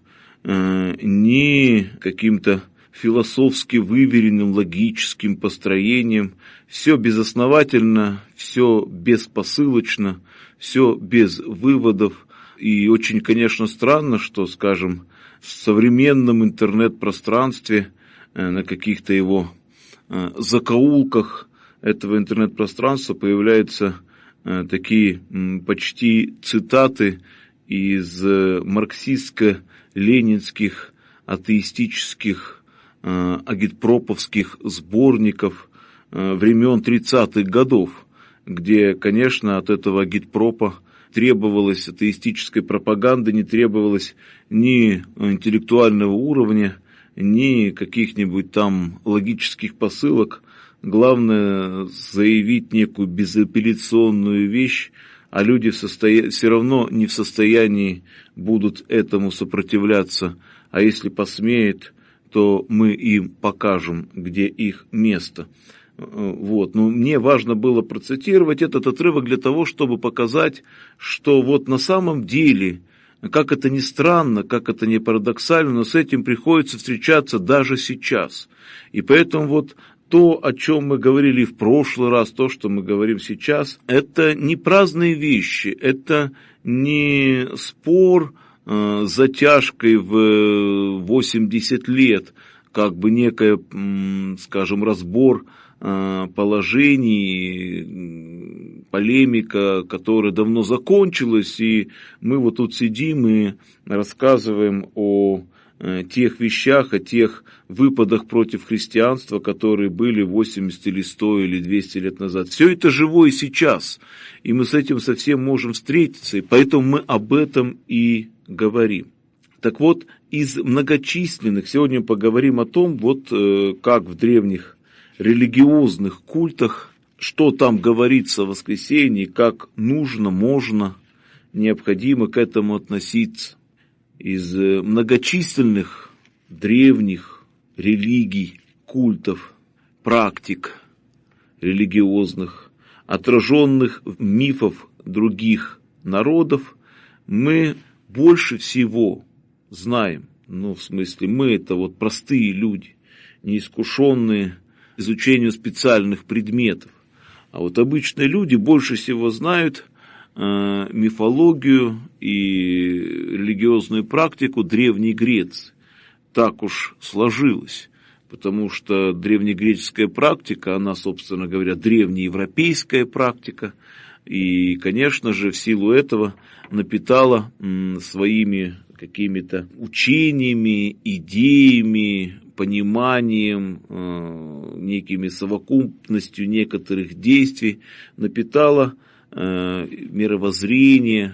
Speaker 2: ни каким-то философски выверенным логическим построением. Все безосновательно, все беспосылочно, все без выводов. И очень, конечно, странно, что, скажем, в современном интернет-пространстве, на каких-то его закоулках этого интернет-пространства появляются такие почти цитаты из марксистско-ленинских, атеистических, агитпроповских сборников времен 30-х годов, где, конечно, от этого агитпропа требовалось атеистической пропаганды, не требовалось ни интеллектуального уровня, ни каких-нибудь там логических посылок. Главное заявить некую безапелляционную вещь, а люди все равно не в состоянии будут этому сопротивляться. А если посмеют, то мы им покажем, где их место. Вот. Но мне важно было процитировать этот отрывок для того, чтобы показать, что вот на самом деле, как это ни странно, как это ни парадоксально, но с этим приходится встречаться даже сейчас. И поэтому вот то, о чем мы говорили в прошлый раз, то, что мы говорим сейчас, это не праздные вещи, это не спор с затяжкой в 80 лет, как бы некая, скажем, разбор положений, полемика, которая давно закончилась, и мы вот тут сидим и рассказываем о тех вещах, о тех выпадах против христианства, которые были 80 или 100 или 200 лет назад. Все это живо и сейчас, и мы с этим совсем можем встретиться, и поэтому мы об этом и говорим. Так вот, из многочисленных, сегодня поговорим о том, вот как в древних религиозных культах, что там говорится о воскресении, как нужно, можно, необходимо к этому относиться. из многочисленных древних религий, культов, практик религиозных, отраженных в мифов других народов, мы больше всего знаем. Ну, в смысле, мы это вот простые люди, неискушенные изучению специальных предметов. А вот обычные люди больше всего знают мифологию и религиозную практику Древней Греции. Так уж сложилось, потому что древнегреческая практика, она, собственно говоря, древнеевропейская практика, и, конечно же, в силу этого напитала своими какими-то учениями, идеями, пониманием, некими совокупностью некоторых действий, напитала мировоззрение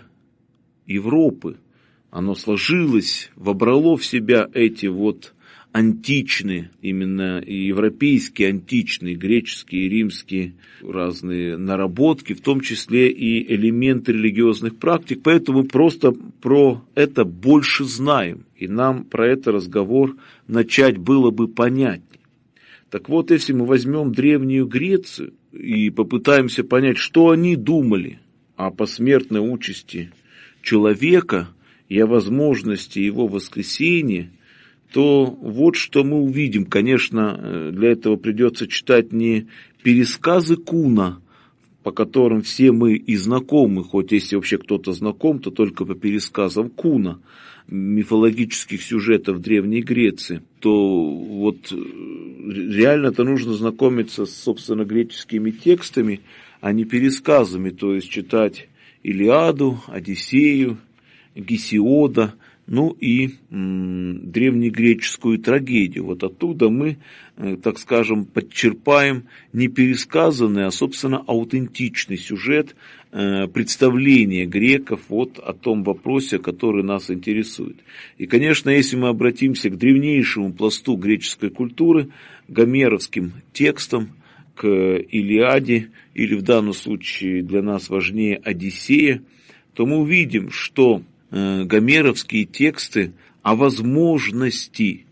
Speaker 2: Европы. Оно сложилось, вобрало в себя эти вот античные, именно и европейские, античные, греческие, римские разные наработки, в том числе и элементы религиозных практик. Поэтому мы просто про это больше знаем, и нам про это разговор начать было бы понятнее. Так вот, если мы возьмем Древнюю Грецию и попытаемся понять, что они думали о посмертной участи человека и о возможности его воскресения, то вот что мы увидим. Конечно, для этого придется читать не пересказы Куна, по которым все мы и знакомы, хоть если вообще кто-то знаком, то только по пересказам Куна, мифологических сюжетов Древней Греции, то вот реально-то нужно знакомиться с, собственно, греческими текстами, а не пересказами, то есть читать Илиаду, Одиссею, Гесиода, ну и древнегреческую трагедию. Вот оттуда мы, так скажем, подчерпаем не пересказанный, а, собственно, аутентичный сюжет представления греков вот о том вопросе, который нас интересует. И, конечно, если мы обратимся к древнейшему пласту греческой культуры, гомеровским текстам, к Илиаде, или в данном случае для нас важнее Одиссея, то мы увидим, что гомеровские тексты о возможности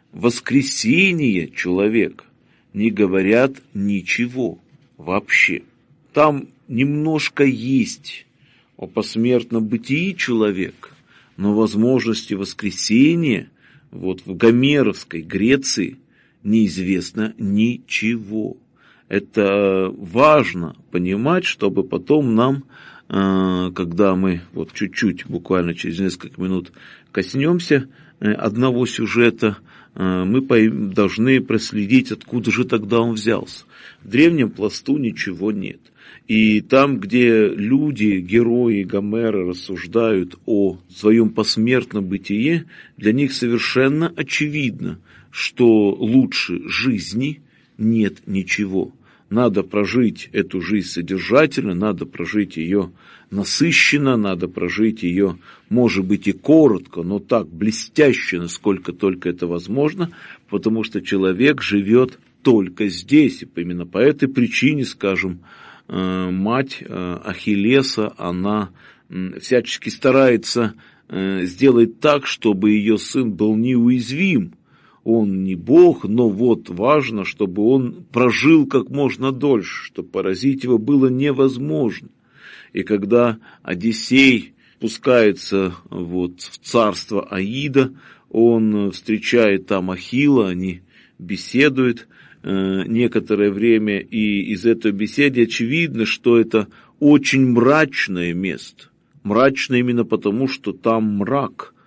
Speaker 2: воскресения человека не говорят ничего вообще. Там немножко есть о посмертном бытии человека, но возможности воскресения вот в гомеровской Греции неизвестно ничего. Это важно понимать, чтобы потом нам, когда мы вот чуть-чуть, буквально через несколько минут коснемся одного сюжета, мы должны проследить, откуда же тогда он взялся. В древнем пласту ничего нет. И там, где люди, герои Гомера рассуждают о своем посмертном бытие, для них совершенно очевидно, что лучше жизни нет ничего. Надо прожить эту жизнь содержательно, надо прожить ее насыщенно, надо прожить ее, может быть, и коротко, но так блестяще, насколько только это возможно, потому что человек живет только здесь. И именно по этой причине, скажем, мать Ахиллеса, она всячески старается сделать так, чтобы ее сын был неуязвим. Он не Бог, но вот важно, чтобы он прожил как можно дольше, чтобы поразить его было невозможно. И когда Одиссей спускается вот в царство Аида, он встречает там Ахилла, они беседуют некоторое время, и из этой беседы очевидно, что это очень мрачное место. Мрачно именно потому, что там мрак,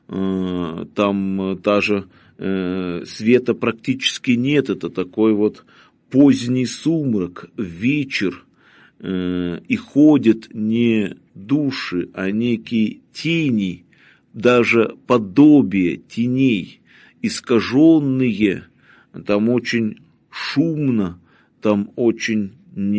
Speaker 2: там даже света практически нет, это такой вот поздний сумрак, вечер, и ходят не души, а некие тени, даже подобие теней, искаженные, там очень шумно, там очень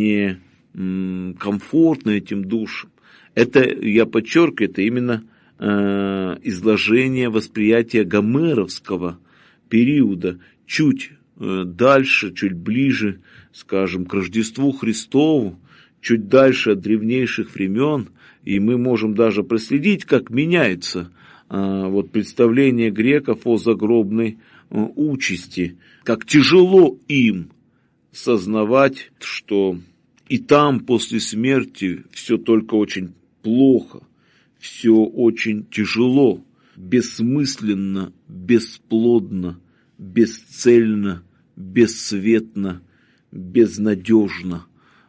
Speaker 2: некомфортно этим душам. Это, я подчеркиваю, это именно изложение восприятия гомеровского периода, чуть дальше, чуть ближе, скажем, к Рождеству Христову, чуть дальше от древнейших времен, и мы можем даже проследить, как меняется вот представление греков о загробной участи, как тяжело им сознавать, что и там после смерти все только очень плохо, все очень тяжело, бессмысленно, бесплодно, бесцельно, бесцветно, безнадежно.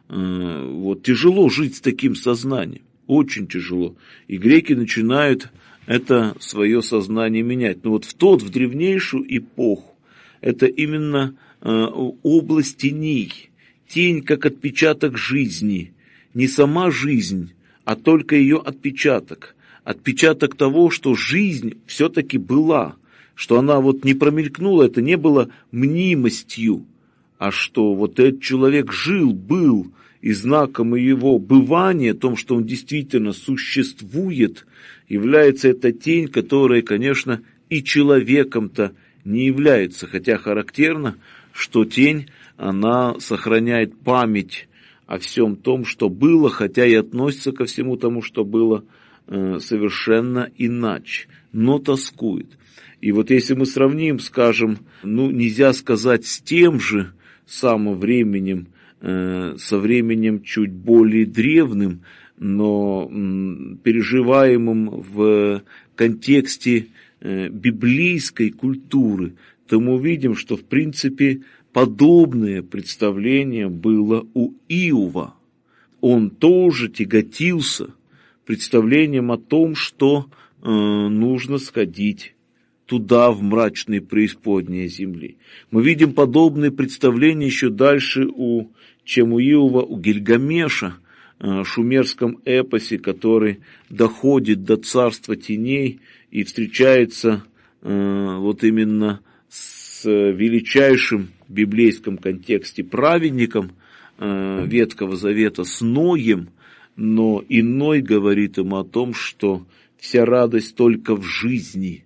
Speaker 2: Вот тяжело жить с таким сознанием, очень тяжело. И греки начинают это свое сознание менять. Но вот в древнейшую эпоху, это именно область теней. Тень как отпечаток жизни. Не сама жизнь, а только ее отпечаток. Отпечаток того, что жизнь все-таки была. Что она вот не промелькнула, это не было мнимостью. А что вот этот человек жил, был, и знаком его бывания, о том, что он действительно существует, является эта тень, которая, конечно, и человеком-то не является. Хотя характерно, что тень, она сохраняет память о всем том, что было, хотя и относится ко всему тому, что было совершенно иначе, но тоскует. И вот если мы сравним, скажем, нельзя сказать с тем же самым временем, со временем чуть более древним, но переживаемым в контексте библейской культуры, то мы увидим, что в принципе подобное представление было у Иова. Он тоже тяготился представлением о том, что нужно сходить туда, в мрачные преисподние земли. Мы видим подобные представления еще дальше, чем у Иова, у Гильгамеша, шумерском эпосе, который доходит до царства теней и встречается вот именно с величайшим в библейском контексте праведником Ветхого Завета, с Ноем, но иной говорит ему о том, что вся радость только в жизни,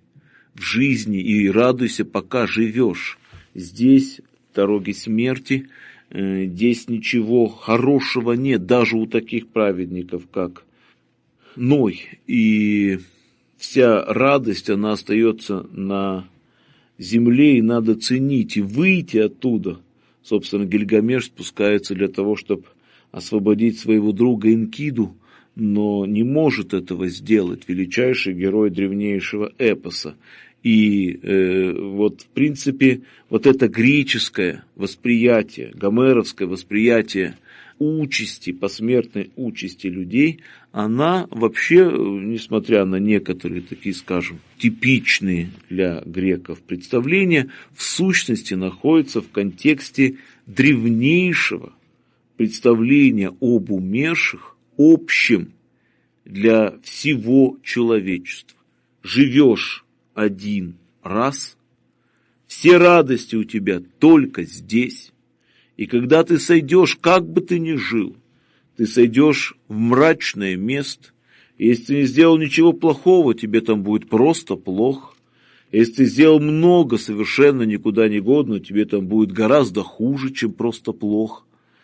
Speaker 2: и радуйся, пока живешь. Здесь, в дороге смерти, здесь ничего хорошего нет, даже у таких праведников, как Ной. И вся радость, она остается на земле, и надо ценить, и выйти оттуда. Собственно, Гильгамеш спускается для того, чтобы освободить своего друга Энкиду, но не может этого сделать величайший герой древнейшего эпоса. И вот в принципе вот это греческое восприятие, гомеровское восприятие участи, посмертной участи людей, она вообще, несмотря на некоторые такие, скажем, типичные для греков представления, в сущности находится в контексте древнейшего представления об умерших, общем для всего человечества. Живешь один раз, все радости у тебя только здесь, и когда ты сойдешь, как бы ты ни жил, ты сойдешь в мрачное место, и если ты не сделал ничего плохого, тебе там будет просто плохо. Если ты сделал много совершенно никуда не годного, тебе там будет гораздо хуже, чем просто плохо.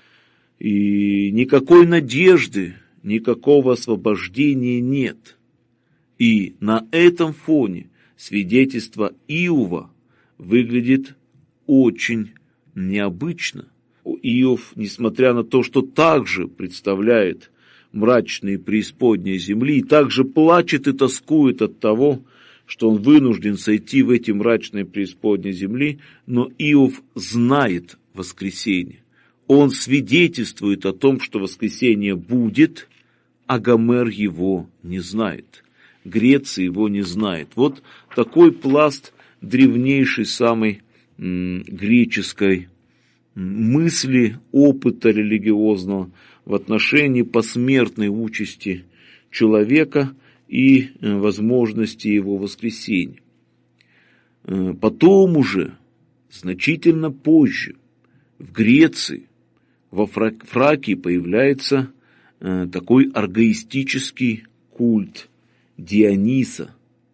Speaker 2: И никакой надежды, никакого освобождения нет. И на этом фоне свидетельство Иова выглядит очень необычно. Иов, несмотря на то, что также представляет мрачные преисподние земли, и также плачет и тоскует от того, что он вынужден сойти в эти мрачные преисподние земли, но Иов знает воскресение. Он свидетельствует о том, что воскресение будет, а Гомер его не знает. Греция его не знает. Вот такой пласт древнейшей самой греческой мысли, опыта религиозного в отношении посмертной участи человека и возможности его воскресения. Потом уже, значительно позже, в Греции, во Фракии появляется такой аргоистический культ Диониса.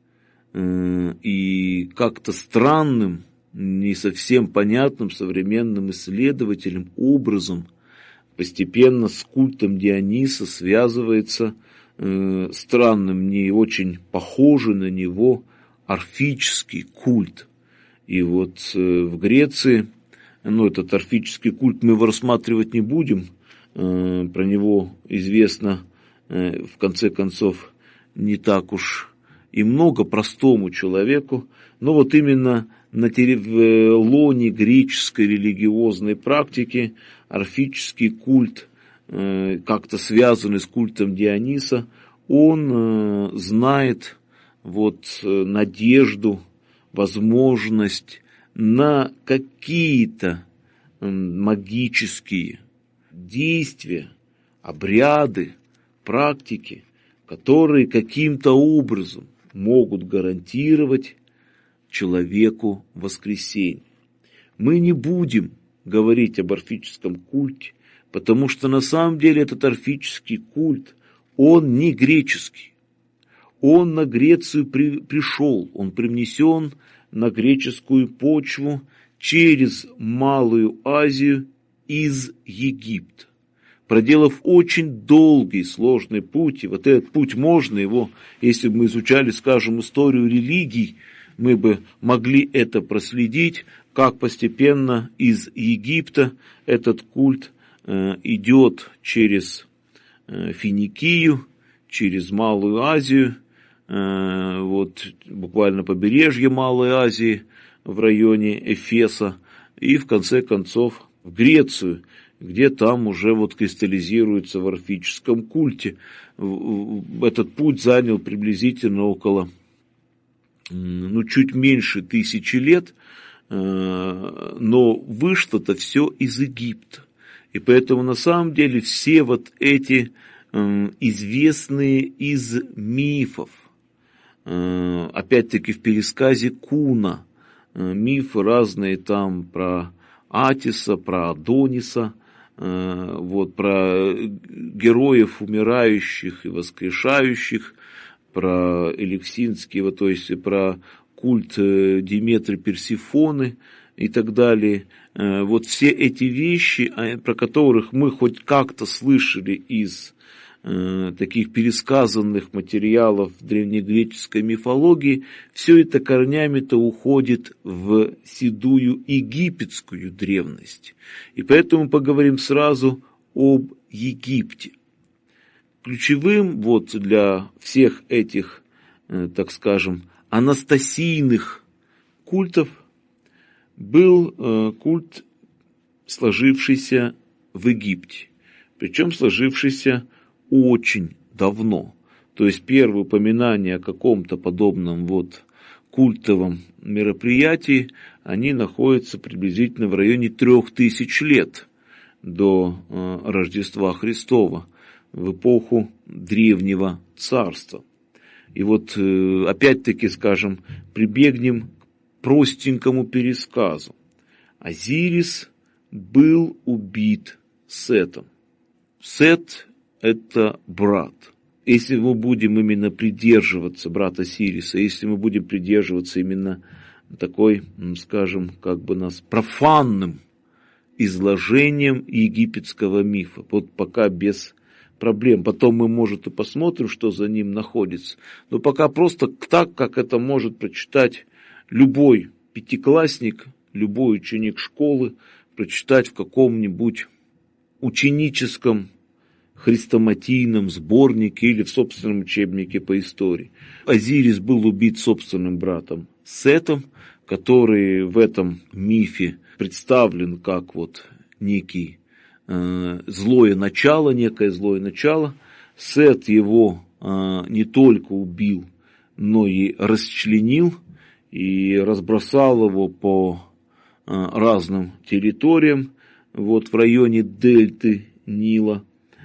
Speaker 2: И как-то странным, не совсем понятным современным исследователям образом постепенно с культом Диониса связывается странным, не очень похожий на него орфический культ. И вот в Греции, этот орфический культ мы его рассматривать не будем, про него известно, в конце концов, не так уж и много простому человеку, но вот именно в лоне греческой религиозной практики орфический культ, как-то связанный с культом Диониса, он знает надежду, возможность на какие-то магические действия, обряды, практики, которые каким-то образом могут гарантировать человеку воскресение. Мы не будем говорить об орфическом культе, потому что на самом деле этот орфический культ, он не греческий. Он на Грецию пришел, он привнесен на греческую почву через Малую Азию из Египта. Проделав очень долгий, сложный путь, и вот этот путь можно его, если бы мы изучали, скажем, историю религий, мы бы могли это проследить, как постепенно из Египта этот культ идет через Финикию, через Малую Азию, буквально побережье Малой Азии в районе Эфеса, и в конце концов в Грецию, где там уже кристаллизируется в орфическом культе. Этот путь занял приблизительно около, чуть меньше 1000 лет, но вышло-то все из Египта. И поэтому на самом деле все эти известные из мифов, опять-таки в пересказе Куна, мифы разные там про Атиса, про Адониса, про героев умирающих и воскрешающих, про элевсинские, то есть про культ Диметры Персифоны и так далее. Все эти вещи, про которых мы хоть как-то слышали из таких пересказанных материалов древнегреческой мифологии, все это корнями-то уходит в седую египетскую древность. И поэтому поговорим сразу об Египте. Ключевым для всех этих, так скажем, анастасийных культов был культ, сложившийся в Египте. Причем сложившийся очень давно. То есть первые упоминания о каком-то подобном культовом мероприятии, они находятся приблизительно в районе 3000 лет до Рождества Христова, в эпоху Древнего Царства. И опять-таки, скажем, прибегнем к простенькому пересказу. Осирис был убит Сетом. Сет – это брат. Если мы будем именно придерживаться брата Осириса, если мы будем придерживаться именно такой, скажем, профанным изложением египетского мифа, пока без проблем. Потом мы, может, и посмотрим, что за ним находится. Но пока просто так, как это может прочитать любой пятиклассник, любой ученик школы, прочитать в каком-нибудь ученическом хрестоматийном сборнике или в собственном учебнике по истории. Осирис был убит собственным братом Сетом, который в этом мифе представлен как некий злое начало, некое злое начало. Сет его не только убил, но и расчленил и разбросал его по разным территориям, в районе дельты Нила,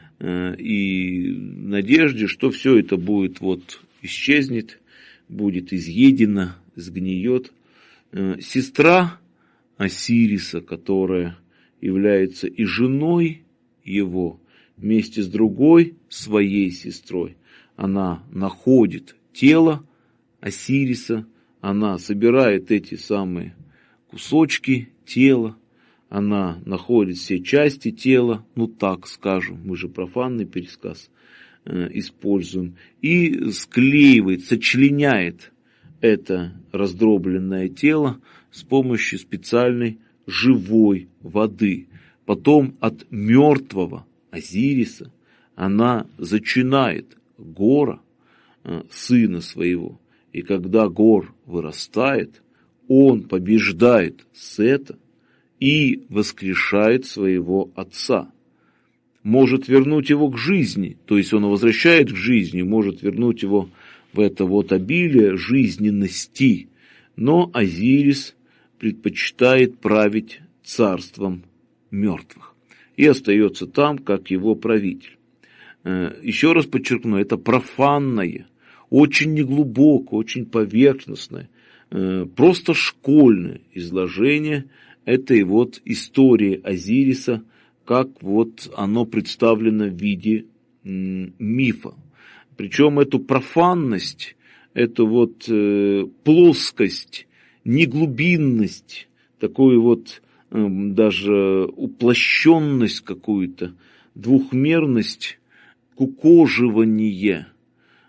Speaker 2: и в надежде, что все это будет исчезнет, будет изъедено, сгниет. Сестра Осириса, которая является и женой его, вместе с другой своей сестрой, она находит тело Осириса, она собирает эти самые кусочки тела, она находит все части тела, так скажем, мы же профанный пересказ, используем, и склеивает, сочленяет это раздробленное тело с помощью специальной живой воды. Потом от мертвого Азириса она зачинает Гора, сына своего. И когда Гор вырастает, он побеждает Сета и воскрешает своего отца. Может вернуть его к жизни, то есть он возвращает к жизни, может вернуть его в это вот обилие жизненности. Но Азирис предпочитает править царством мертвых и остается там, как его правитель. Еще раз подчеркну, это профанное, очень неглубокое, очень поверхностное, просто школьное изложение этой вот истории Азириса, как вот оно представлено в виде мифа. Причем эту профанность, эту вот плоскость, неглубинность, такую вот даже уплощенность какую-то, двухмерность, кукоживание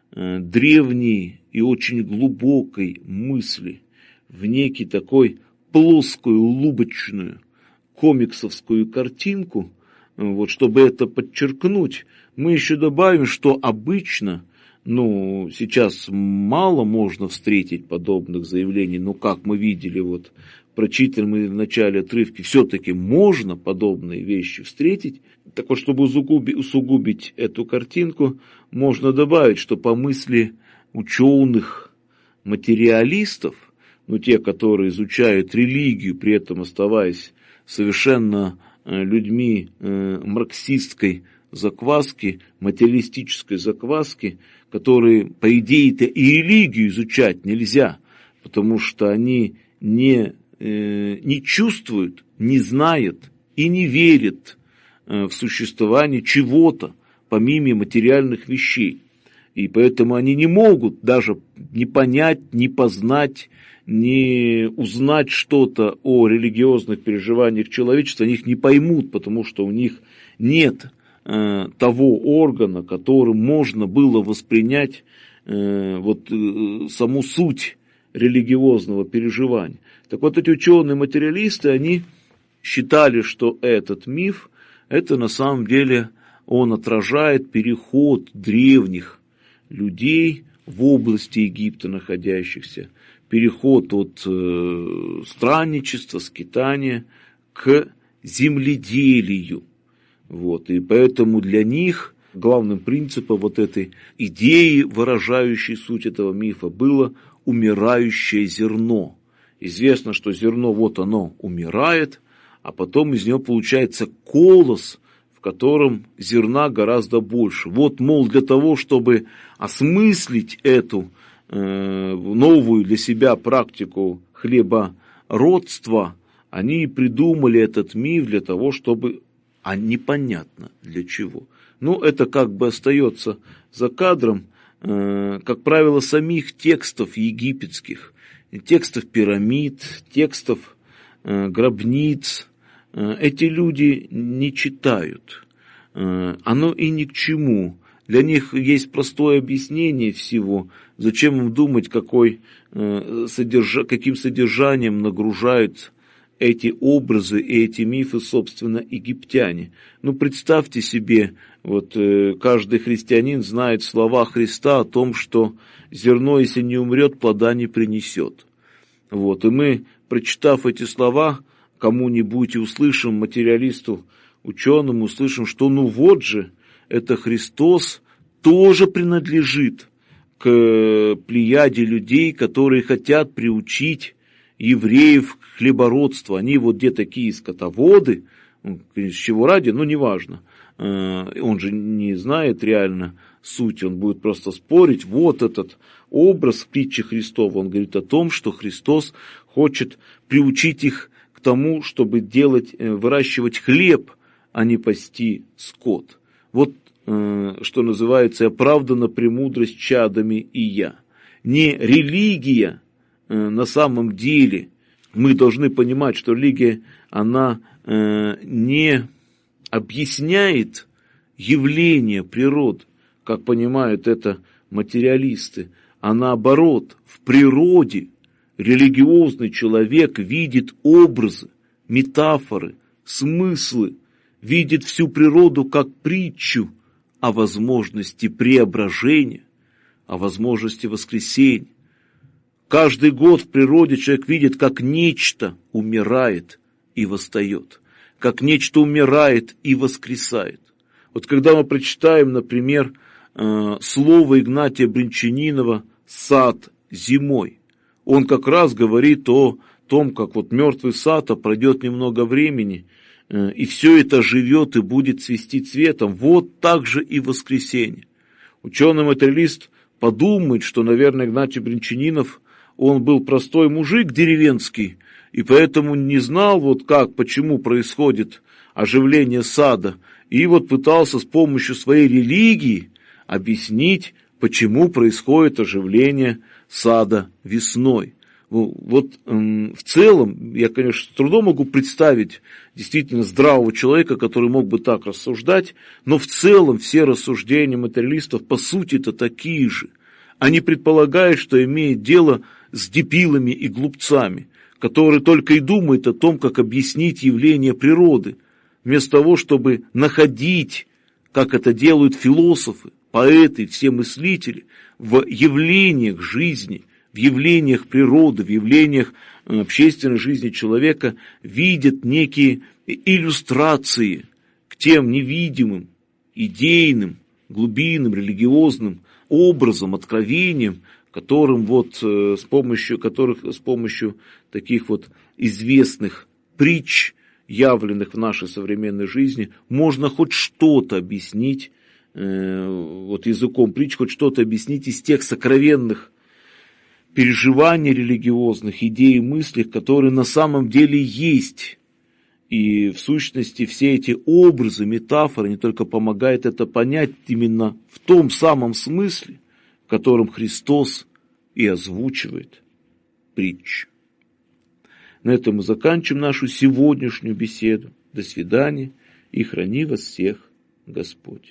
Speaker 2: древней и очень глубокой мысли в некий такой плоскую, лубочную, комиксовскую картинку, вот, чтобы это подчеркнуть, мы еще добавим, что обычно, сейчас мало можно встретить подобных заявлений, но как мы видели, вот, прочитанные в начале отрывки, все-таки можно подобные вещи встретить. Так вот, чтобы усугубить эту картинку, можно добавить, что по мысли ученых материалистов, те, которые изучают религию, при этом оставаясь совершенно людьми марксистской закваски, материалистической закваски, которые, по идее-то, и религию изучать нельзя, потому что они не чувствуют, не знают и не верят в существование чего-то, помимо материальных вещей. И поэтому они не могут даже не понять, не познать, не узнать что-то о религиозных переживаниях человечества, они их не поймут, потому что у них нет того органа, которым можно было воспринять саму суть религиозного переживания. Так вот, эти ученые-материалисты, они считали, что этот миф, это на самом деле он отражает переход древних людей в области Египта находящихся, переход от странничества, скитания к земледелию. Вот. И поэтому для них главным принципом вот этой идеи, выражающей суть этого мифа, было умирающее зерно. Известно, что зерно вот оно умирает, а потом из него получается колос, в котором зерна гораздо больше. Вот, мол, для того, чтобы осмыслить эту новую для себя практику хлебородства, они придумали этот миф для того, чтобы... А непонятно для чего. Это как бы остается за кадром, как правило, самих текстов египетских, текстов пирамид, текстов гробниц. Эти люди не читают. Оно и ни к чему. Для них есть простое объяснение всего. Зачем им думать, каким содержанием нагружают эти образы и эти мифы, собственно, египтяне. Представьте себе, каждый христианин знает слова Христа о том, что зерно, если не умрет, плода не принесет. И мы, прочитав эти слова, кому-нибудь и услышим, материалисту, ученому, услышим, что вот же, это Христос тоже принадлежит к плеяде людей, которые хотят приучить евреев к хлебородству. Они где такие скотоводы, с чего ради, неважно. Он же не знает реально суть, он будет просто спорить. Вот этот образ в притче Христова, он говорит о том, что Христос хочет приучить их к тому, чтобы выращивать хлеб, а не пасти скот. Что называется, оправдана премудрость чадами и я. Не религия, на самом деле, мы должны понимать, что религия, она не объясняет явление природы, как понимают это материалисты, а наоборот, в природе религиозный человек видит образы, метафоры, смыслы, видит всю природу как притчу о возможности преображения, о возможности воскресения. Каждый год в природе человек видит, как нечто умирает и восстает, как нечто умирает и воскресает. Вот когда мы прочитаем, например, слово Игнатия Бринчанинова «Сад зимой», он как раз говорит о том, как вот мертвый сад, а пройдет немного времени, и все это живет и будет цвести цветом. Вот так же и воскресенье. Ученый-материалист подумает, что, наверное, Игнатий Бринчанинов, он был простой мужик деревенский, и поэтому не знал, вот как, почему происходит оживление сада, и вот пытался с помощью своей религии объяснить, почему происходит оживление сада весной. Вот в целом, я, конечно, с трудом могу представить действительно здравого человека, который мог бы так рассуждать, но в целом все рассуждения материалистов по сути-то такие же. Они предполагают, что имеет дело с дебилами и глупцами, которые только и думают о том, как объяснить явление природы, вместо того, чтобы находить, как это делают философы, поэты, все мыслители, в явлениях жизни, в явлениях природы, в явлениях общественной жизни человека, видят некие иллюстрации к тем невидимым, идейным, глубинным, религиозным образом, откровениям, которым вот с помощью таких вот известных притч, явленных в нашей современной жизни, можно хоть что-то объяснить, вот языком притч, хоть что-то объяснить из тех сокровенных переживаний религиозных, идей и мыслей, которые на самом деле есть. И в сущности все эти образы, метафоры не только помогают это понять именно в том самом смысле, в котором Христос и озвучивает притчу. На этом мы заканчиваем нашу сегодняшнюю беседу. До свидания и храни вас всех Господь.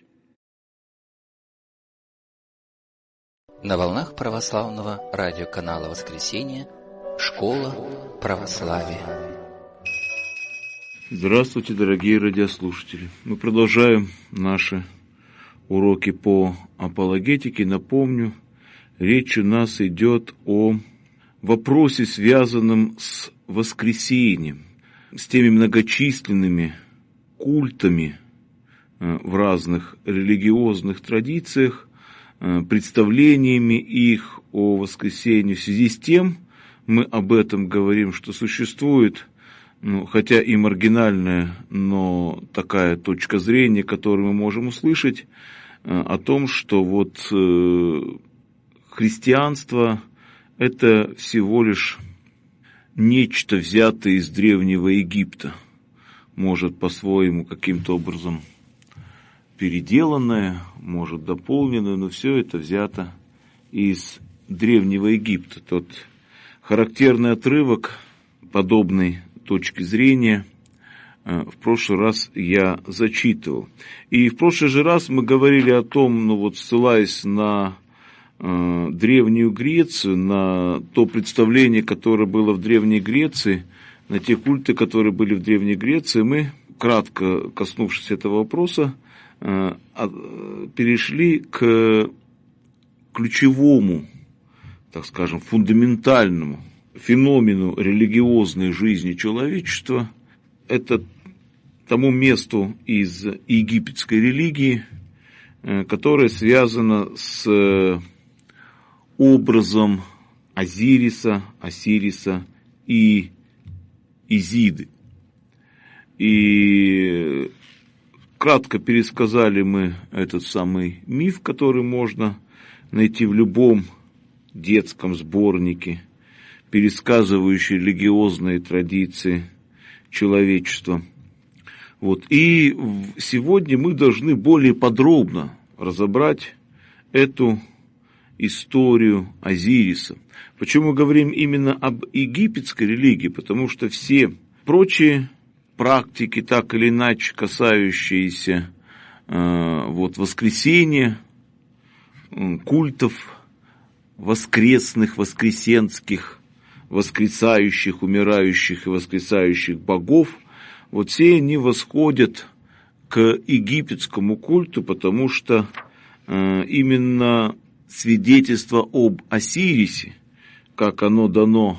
Speaker 1: На волнах православного радиоканала «Воскресенье» «Школа православия».
Speaker 2: Здравствуйте, дорогие радиослушатели. Мы продолжаем наши уроки по апологетике. Напомню, речь у нас идет о вопросе, связанном с воскресением, с теми многочисленными культами в разных религиозных традициях, представлениями их о воскресении. В связи с тем мы об этом говорим, что существует, хотя и маргинальная, но такая точка зрения, которую мы можем услышать, о том, что вот христианство – это всего лишь нечто, взятое из Древнего Египта, может по-своему каким-то образом переделанное, может дополненное, но все это взято из Древнего Египта. Тот характерный отрывок подобной точки зрения в прошлый раз я зачитывал. И в прошлый же раз мы говорили о том, ссылаясь на Древнюю Грецию, на то представление, которое было в Древней Греции, на те культы, которые были в Древней Греции, мы, кратко коснувшись этого вопроса, перешли к ключевому, так скажем, фундаментальному феномену религиозной жизни человечества, это тому месту из египетской религии, которое связано с образом Азириса, Осириса и Изиды. И кратко пересказали мы этот самый миф, который можно найти в любом детском сборнике, пересказывающий религиозные традиции человечества. И сегодня мы должны более подробно разобрать эту историю Азириса. Почему мы говорим именно об египетской религии? Потому что все прочие практики, так или иначе касающиеся воскресения, культов воскресных, воскресенских, воскресающих, умирающих и воскресающих богов, вот все они восходят к египетскому культу, потому что именно свидетельство об Осирисе, как оно дано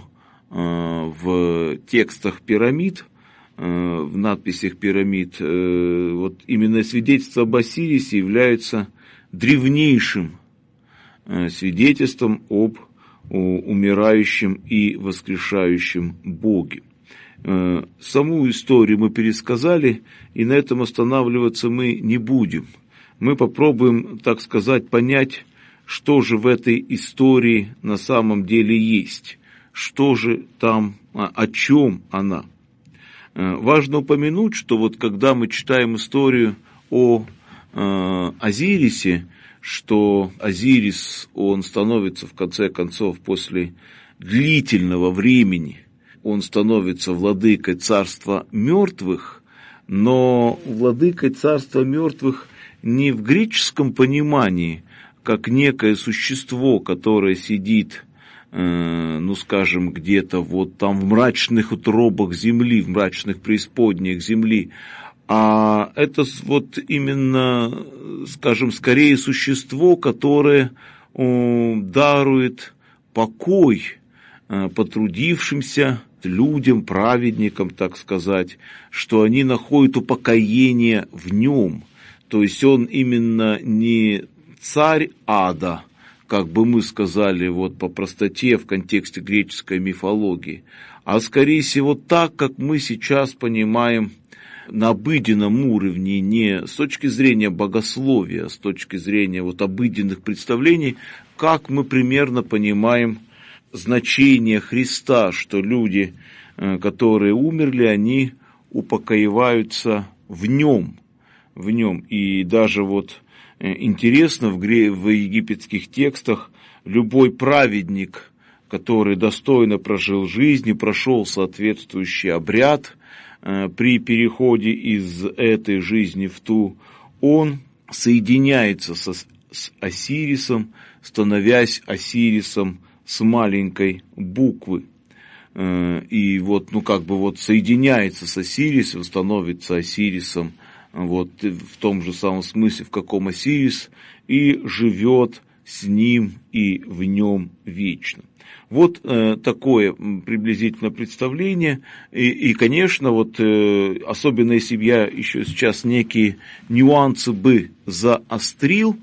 Speaker 2: в текстах пирамид, в надписях пирамид, вот именно свидетельство об Осирисе является древнейшим свидетельством об умирающем и воскрешающем Боге. Саму историю мы пересказали, и на этом останавливаться мы не будем. Мы попробуем, так сказать, понять, что же в этой истории на самом деле есть, что же там, о чем она. Важно упомянуть, что вот когда мы читаем историю о Осирисе, что Осирис, он становится в конце концов после длительного времени, он становится владыкой царства мертвых, но владыкой царства мертвых не в греческом понимании, как некое существо, которое сидит, ну скажем, где-то вот там в мрачных утробах земли, в мрачных преисподнях земли, а это вот именно, скажем, скорее существо, которое дарует покой потрудившимся людям, праведникам, так сказать, что они находят упокоение в нем. То есть он именно не царь ада, как бы мы сказали вот по простоте в контексте греческой мифологии, а скорее всего так, как мы сейчас понимаем на обыденном уровне, не с точки зрения богословия, а с точки зрения вот обыденных представлений, как мы примерно понимаем значение Христа, что люди, которые умерли, они упокоиваются в нем. И даже вот интересно, в египетских текстах любой праведник, который достойно прожил жизнь и прошел соответствующий обряд, при переходе из этой жизни в ту, он соединяется с Осирисом, становясь Осирисом с маленькой буквы. И вот, ну как бы вот соединяется с Осирисом, становится Осирисом, вот в том же самом смысле, в каком Осирис, и живет с ним и в нем вечно. Вот такое приблизительно представление. И, конечно, вот особенно если бы я еще сейчас некие нюансы бы заострил,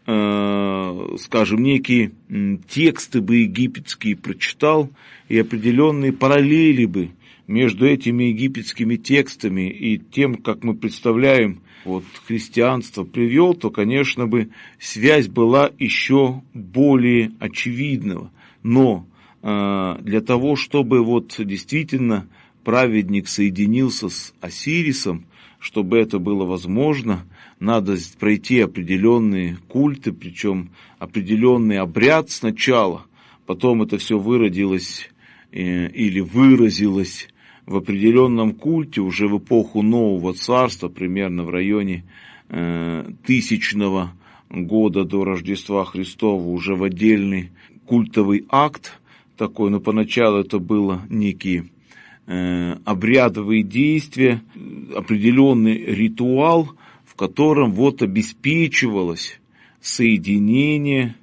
Speaker 2: скажем, некие тексты бы египетские прочитал, и определенные параллели бы между этими египетскими текстами и тем, как мы представляем вот христианство привел, то, конечно, бы связь была еще более очевидного. Но для того, чтобы вот действительно праведник соединился с Осирисом, чтобы это было возможно, надо пройти определенные культы, причем определенный обряд сначала, потом это все выродилось или выразилось в определенном культе уже в эпоху Нового Царства, примерно в районе 1000 года до Рождества Христова, уже в отдельный культовый акт такой, но поначалу это было некие обрядовые действия, определенный ритуал, в котором вот обеспечивалось соединение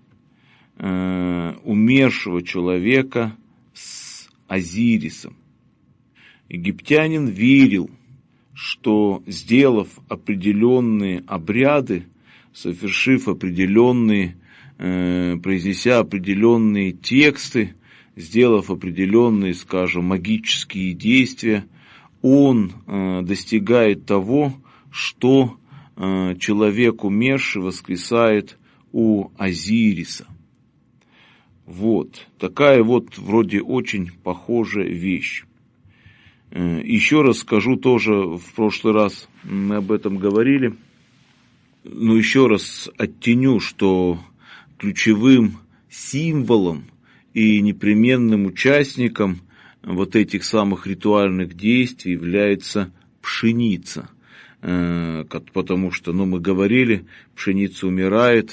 Speaker 2: умершего человека с Осирисом. Египтянин верил, что, сделав определенные обряды, совершив определенные, произнеся определенные тексты, сделав определенные, скажем, магические действия, он достигает того, что человек умерший воскресает у Осириса. Вот, такая вот вроде очень похожая вещь. Еще раз скажу, тоже в прошлый раз мы об этом говорили, но еще раз оттеню, что ключевым символом и непременным участником вот этих самых ритуальных действий является пшеница. Потому что, мы говорили, пшеница умирает,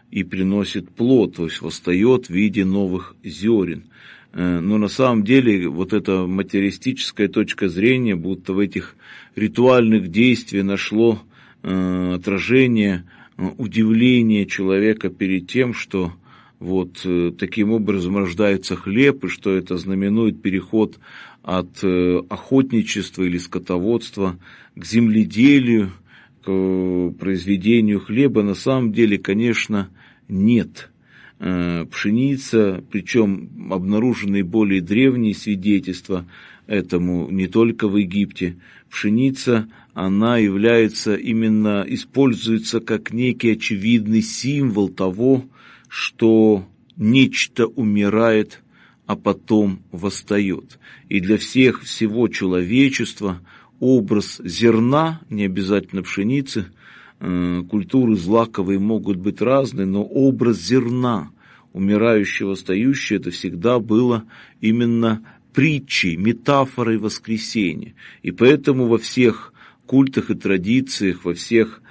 Speaker 2: и приносит плод, то есть восстает в виде новых зерен. Но на самом деле вот эта материалистическая точка зрения, будто в этих ритуальных действиях нашло отражение, удивление человека перед тем, что вот таким образом рождается хлеб, и что это знаменует переход от охотничества или скотоводства к земледелию, к произведению хлеба. На самом деле, конечно, нет. Пшеница, причем обнаружены более древние свидетельства этому не только в Египте. Пшеница, она является именно, используется как некий очевидный символ того, что нечто умирает, а потом восстает. И для всего человечества образ зерна, не обязательно пшеницы, культуры злаковые могут быть разные, но образ зерна, умирающего, восстающего, это всегда было именно притчей, метафорой воскресения. И поэтому во всех культах и традициях, во всех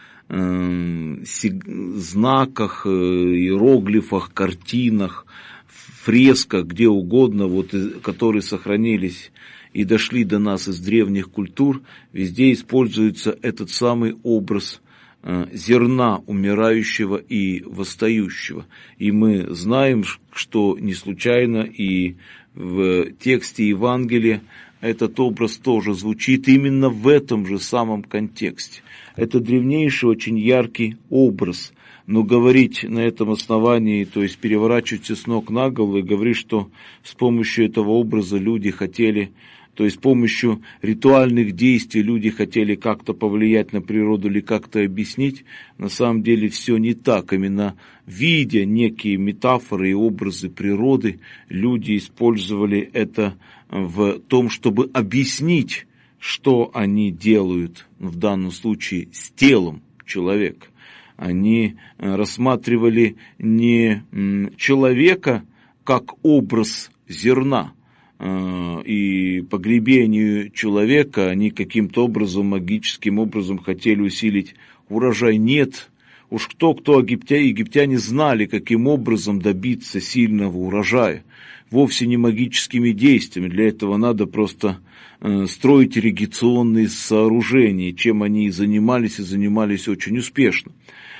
Speaker 2: знаках, иероглифах, картинах, фресках, где угодно, вот, которые сохранились и дошли до нас из древних культур, везде используется этот самый образ зерна умирающего и восстающего. И мы знаем, что не случайно и в тексте Евангелия этот образ тоже звучит именно в этом же самом контексте. Это древнейший, очень яркий образ. Но говорить на этом основании, то есть переворачивать все с ног на голову и говорить, что с помощью этого образа люди хотели, то есть с помощью ритуальных действий люди хотели как-то повлиять на природу или как-то объяснить, на самом деле все не так. Именно видя некие метафоры и образы природы, люди использовали это в том, чтобы объяснить, что они делают, в данном случае, с телом человека. Они рассматривали не человека как образ зерна, и погребению человека они каким-то образом, магическим образом хотели усилить урожай. Нет, уж кто египтяне знали, каким образом добиться сильного урожая. Вовсе не магическими действиями, для этого надо просто строить ирригационные сооружения, чем они и занимались очень успешно.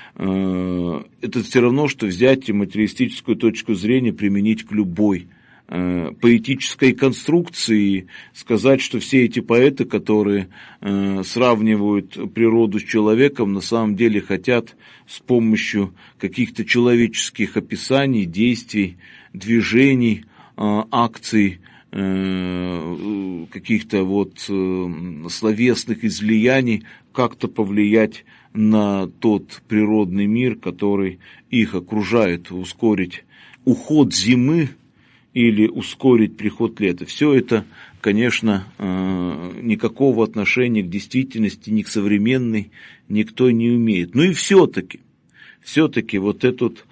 Speaker 2: Это все равно, что взять материалистическую точку зрения, применить к любой поэтической конструкции, сказать, что все эти поэты, которые сравнивают природу с человеком, на самом деле хотят с помощью каких-то человеческих описаний, действий, движений, акций, каких-то вот словесных излияний как-то повлиять на тот природный мир, который их окружает, ускорить уход зимы или ускорить приход лета. Все это, конечно, никакого отношения к действительности, ни к современной никто не имеет. Ну и все-таки вот этот,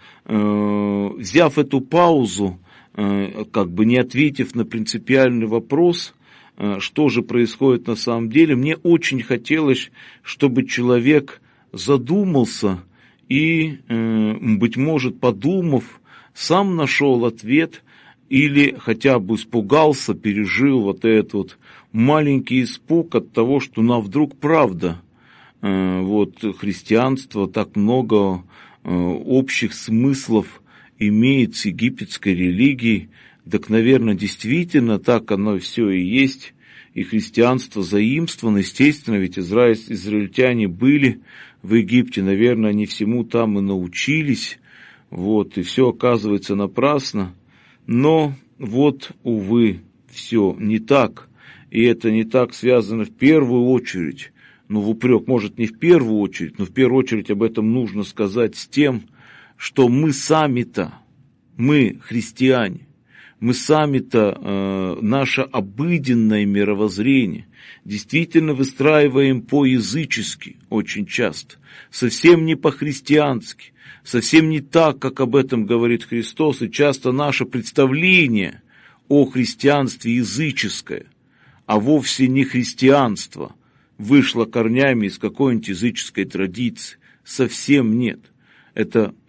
Speaker 2: взяв эту паузу, как бы не ответив на принципиальный вопрос, что же происходит на самом деле, мне очень хотелось, чтобы человек задумался и, быть может, подумав, сам нашел ответ или хотя бы испугался, пережил вот этот вот маленький испуг от того, что вдруг правда, вот христианство так много общих смыслов имеет с египетской религией, так, наверное, действительно так оно все и есть, и христианство заимствовано, естественно, ведь израильтяне были в Египте, наверное, они всему там и научились, вот, и все оказывается напрасно, но вот, увы, все не так, и это не так связано в первую очередь, в упрек, может, не в первую очередь, но в первую очередь об этом нужно сказать с тем, что мы сами-то, мы христиане, мы сами-то, наше обыденное мировоззрение действительно выстраиваем по-язычески очень часто, совсем не по-христиански, совсем не так, как об этом говорит Христос, и часто наше представление о христианстве языческое, а вовсе не христианство, вышло корнями из какой-нибудь языческой традиции, совсем нет. Это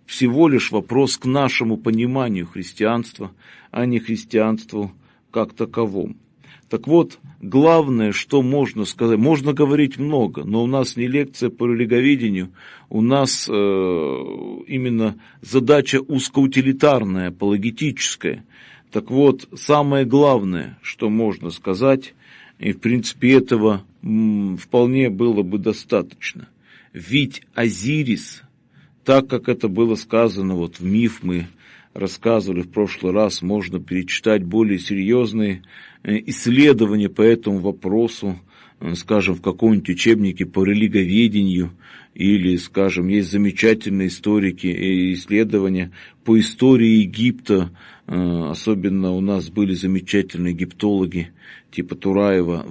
Speaker 2: всего лишь вопрос к нашему пониманию христианства, а не христианству как таковому. Так вот, главное, что можно сказать, можно говорить много, но у нас не лекция по религоведению, у нас именно задача узкоутилитарная, апологетическая. Так вот, самое главное, что можно сказать, и в принципе этого вполне было бы достаточно. Ведь Азирис, так как это было сказано, вот в миф мы рассказывали в прошлый раз, можно перечитать более серьезные исследования по этому вопросу, скажем, в каком-нибудь учебнике по религоведению, или, скажем, есть замечательные историки и исследования по истории Египта, особенно у нас были замечательные египтологи типа Тураева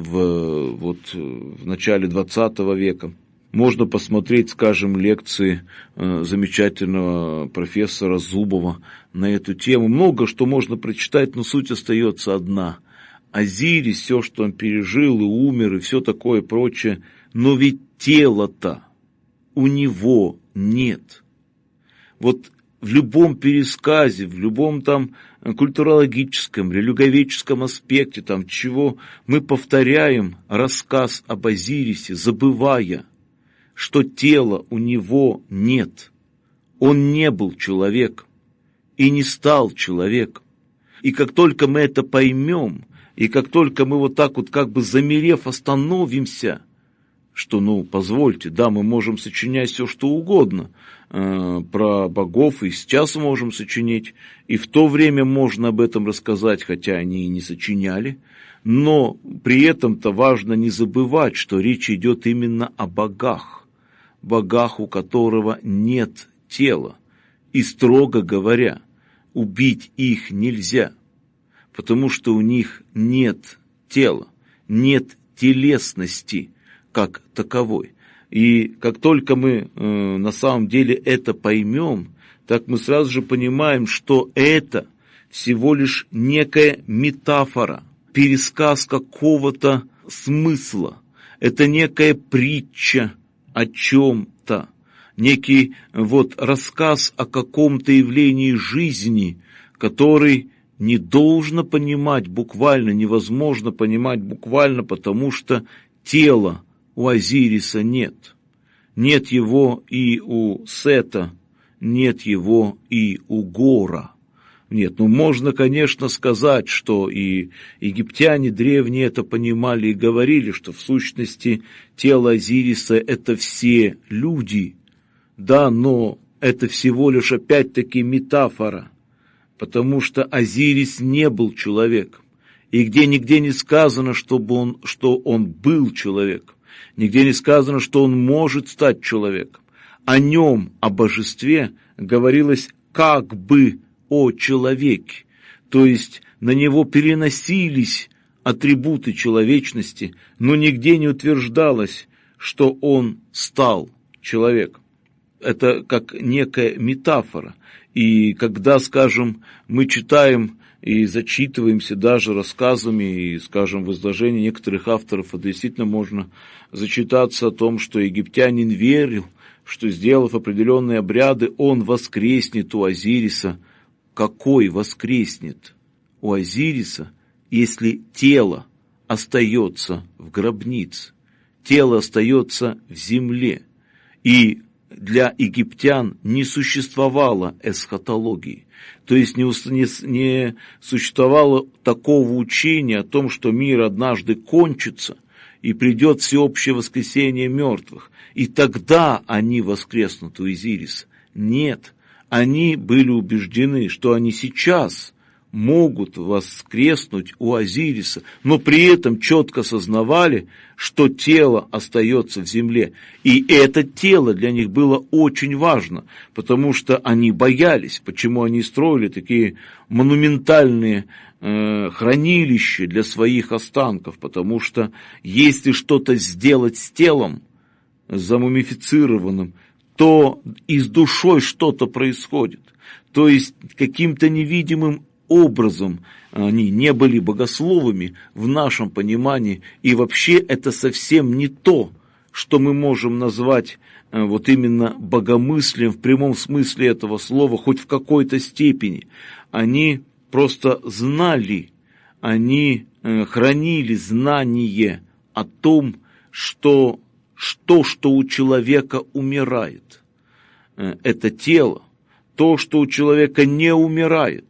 Speaker 2: в начале 20 века. Можно посмотреть, скажем, лекции замечательного профессора Зубова на эту тему. Много что можно прочитать, но суть остается одна. Азирис, все, что он пережил и умер, и все такое прочее, но ведь тела-то у него нет. Вот в любом пересказе, в любом там культурологическом, религоведческом аспекте, там чего, мы повторяем рассказ об Азирисе, забывая, что тела у него нет. Он не был человеком и не стал человеком. И как только мы это поймем, и как только мы вот так вот как бы замерев остановимся, что, позвольте, да, мы можем сочинять все, что угодно про богов, и сейчас можем сочинить, и в то время можно об этом рассказать, хотя они и не сочиняли, но при этом-то важно не забывать, что речь идет именно о богах, у которого нет тела, и, строго говоря, убить их нельзя, потому что у них нет тела, нет телесности как таковой. И как только мы на самом деле это поймем, так мы сразу же понимаем, что это всего лишь некая метафора, пересказ какого-то смысла, это некая притча о чем-то, некий рассказ о каком-то явлении жизни, который не должно понимать буквально, невозможно понимать буквально, потому что тела у Азириса нет. Нет его и у Сета, нет его и у Гора. Нет, можно, конечно, сказать, что и египтяне древние это понимали и говорили, что в сущности тело Азириса – это все люди. Да, но это всего лишь опять-таки метафора, потому что Азирис не был человеком. И нигде не сказано, что он был человеком. Нигде не сказано, что он может стать человеком. О нем, о божестве, говорилось как бы о человеке. То есть на него переносились атрибуты человечности, но нигде не утверждалось, что он стал человеком. Это как некая метафора. И когда, скажем, мы читаем и зачитываемся даже рассказами, и, скажем, в изложении некоторых авторов, это действительно можно зачитаться о том, что египтянин верил, что, сделав определенные обряды, он воскреснет у Азириса. Какой воскреснет у Азириса, если тело остается в гробнице, тело остается в земле, и для египтян не существовало эсхатологии, то есть не существовало такого учения о том, что мир однажды кончится и придет всеобщее воскресение мертвых, и тогда они воскреснут у Азириса. Нет, они были убеждены, что они сейчас могут воскреснуть у Азириса, но при этом четко сознавали, что тело остается в земле. И это тело для них было очень важно, потому что они боялись, почему они строили такие монументальные хранилища для своих останков, потому что если что-то сделать с телом замумифицированным, то и с душой что-то происходит. То есть каким-то невидимым образом они не были богословами в нашем понимании, и вообще это совсем не то, что мы можем назвать вот именно богомыслием в прямом смысле этого слова, хоть в какой-то степени. Они просто знали, они хранили знание о том, что у человека умирает, это тело, то, что у человека не умирает,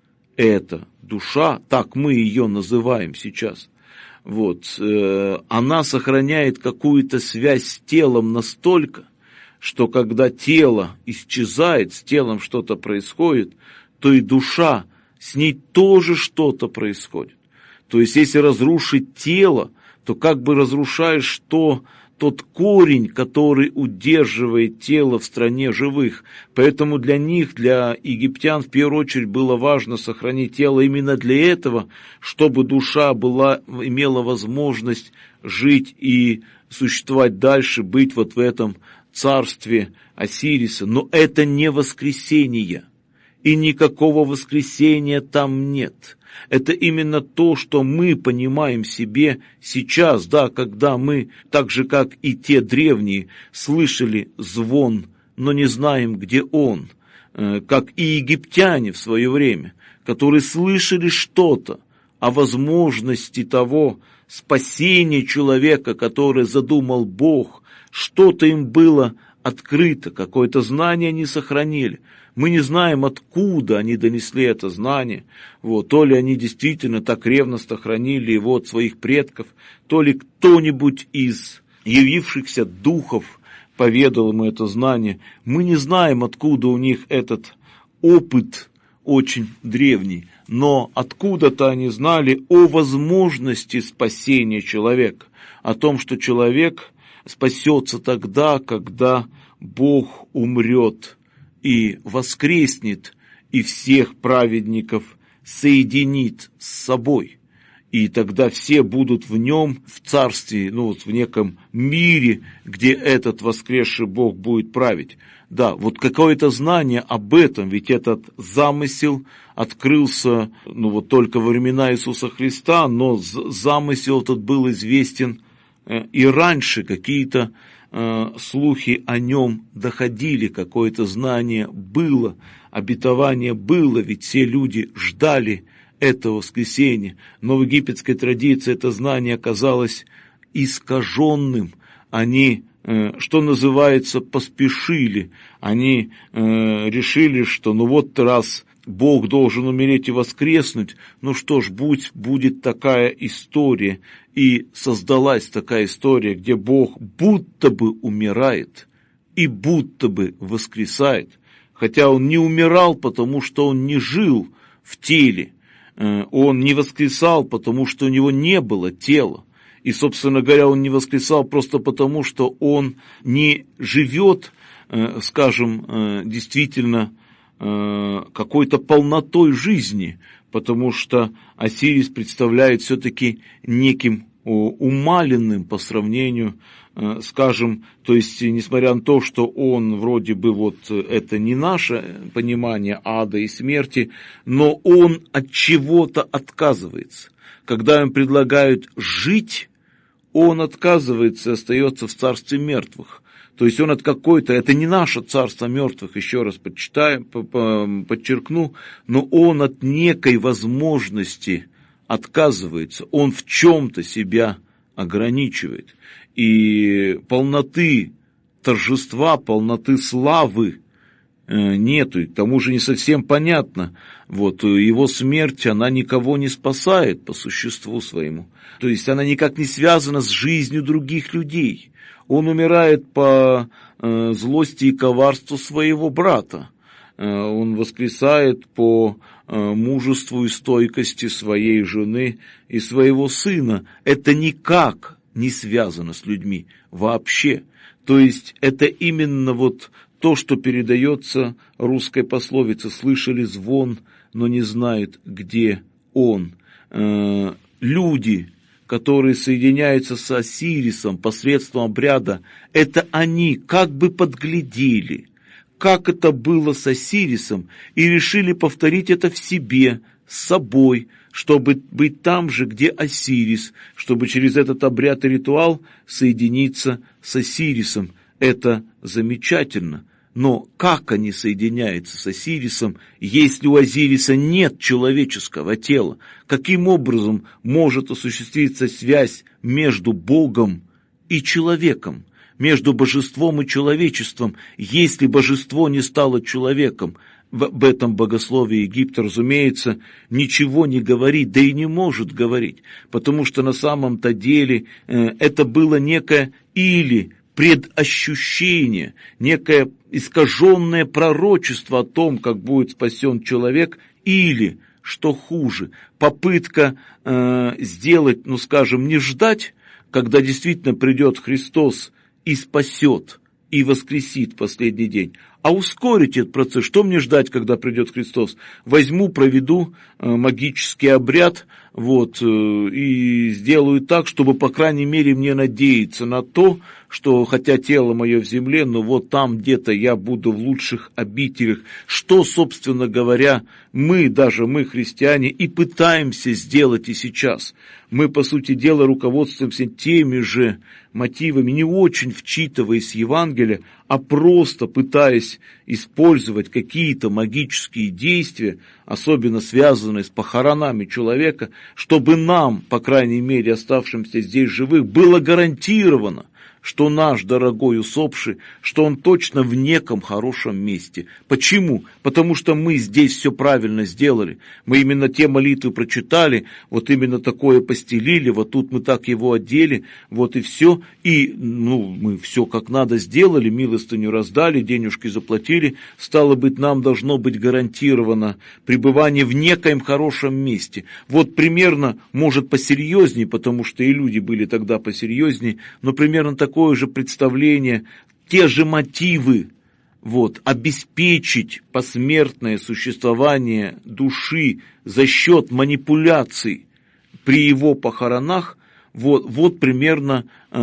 Speaker 2: это душа, так мы ее называем сейчас. Вот, она сохраняет какую-то связь с телом настолько, что когда тело исчезает, с телом что-то происходит, то и душа, с ней тоже что-то происходит. То есть, если разрушить тело, то как бы разрушаешь тот корень, который удерживает тело в стране живых. Поэтому для них, для египтян, в первую очередь было важно сохранить тело именно для этого, чтобы душа имела возможность жить и существовать дальше, быть вот в этом царстве Осириса. Но это не воскресение, и никакого воскресения там нет. Это именно то, что мы понимаем себе сейчас, да, когда мы, так же как и те древние, слышали звон, но не знаем, где он, как и египтяне в свое время, которые слышали что-то о возможности того спасения человека, которое задумал Бог, что-то им было открыто, какое-то знание они сохранили. Мы не знаем, откуда они донесли это знание, вот, то ли они действительно так ревностно хранили его от своих предков, то ли кто-нибудь из явившихся духов поведал ему это знание. Мы не знаем, откуда у них этот опыт очень древний, но откуда-то они знали о возможности спасения человека, о том, что человек спасется тогда, когда Бог умрет и воскреснет, и всех праведников соединит с собой. И тогда все будут в нем, в царстве, в неком мире, где этот воскресший Бог будет править. Да, вот какое-то знание об этом, ведь этот замысел открылся, только во времена Иисуса Христа, но замысел этот был известен и раньше, какие-то слухи о нем доходили, какое-то знание было, обетование было, ведь все люди ждали этого воскресения, но в египетской традиции это знание оказалось искаженным. Они, что называется, поспешили, они решили, что раз Бог должен умереть и воскреснуть, что ж, будет такая история. И создалась такая история, где Бог будто бы умирает и будто бы воскресает, хотя Он не умирал, потому что Он не жил в теле, Он не воскресал, потому что у Него не было тела, и, собственно говоря, Он не воскресал просто потому, что Он не живет, действительно, какой-то полнотой жизни, потому что Осирис представляет все-таки неким умаленным по сравнению, то есть, несмотря на то, что он вроде бы это не наше понимание ада и смерти, но он от чего-то отказывается. Когда им предлагают жить, он отказывается и остается в царстве мертвых. То есть он это не наше царство мертвых, еще раз подчеркну, но он от некой возможности отказывается, он в чем-то себя ограничивает. И полноты торжества, полноты славы нету, и к тому же не совсем понятно. Его смерть, она никого не спасает по существу своему. То есть она никак не связана с жизнью других людей. Он умирает по злости и коварству своего брата. Он воскресает по мужеству и стойкости своей жены и своего сына. Это никак не связано с людьми вообще. То есть это именно то, что передается русской пословице: слышали звон, но не знают, где он. Люди, которые соединяются с Осирисом посредством обряда, это они как бы подглядели, как это было с Осирисом, и решили повторить это в себе, с собой, чтобы быть там же, где Осирис, чтобы через этот обряд и ритуал соединиться с Осирисом. Это замечательно. Но как они соединяются с Осирисом, если у Осириса нет человеческого тела? Каким образом может осуществиться связь между Богом и человеком, между божеством и человечеством, если божество не стало человеком? В этом богословии Египта, разумеется, ничего не говорит, да и не может говорить, потому что на самом-то деле это было некое или предощущение, некое искаженное пророчество о том, как будет спасен человек, или, что хуже, попытка сделать, не ждать, когда действительно придет Христос и спасет, и воскресит в последний день, а ускорить этот процесс. Что мне ждать, когда придет Христос? Возьму, проведу магический обряд, и сделаю так, чтобы, по крайней мере, мне надеяться на то, что, хотя тело мое в земле, но там где-то я буду в лучших обителях. Что, собственно говоря, мы, христиане, и пытаемся сделать и сейчас. Мы, по сути дела, руководствуемся теми же мотивами, не очень вчитываясь в Евангелие, а просто пытаясь использовать какие-то магические действия, особенно связанные с похоронами человека, чтобы нам, по крайней мере, оставшимся здесь живых, было гарантировано, что наш дорогой усопший, что он точно в неком хорошем месте. Почему? Потому что мы здесь все правильно сделали. Мы именно те молитвы прочитали, именно такое постелили, тут мы так его одели, и все. И мы все как надо сделали, милостыню раздали, денежки заплатили. Стало быть, нам должно быть гарантировано пребывание в некоем хорошем месте. Примерно, может, посерьезнее, потому что и люди были тогда посерьезнее, но примерно такое же представление, те же мотивы, обеспечить посмертное существование души за счет манипуляций при его похоронах, примерно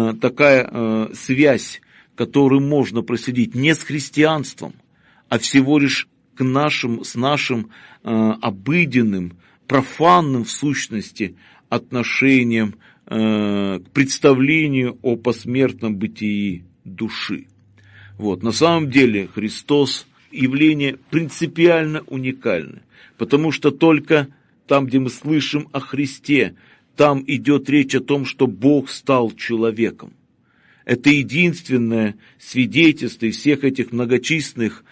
Speaker 2: такая связь, которую можно проследить не с христианством, а всего лишь с нашим обыденным, профанным в сущности отношением к представлению о посмертном бытии души. На самом деле Христос явление принципиально уникальное, потому что только там, где мы слышим о Христе, там идет речь о том, что Бог стал человеком. Это единственное свидетельство из всех этих многочисленных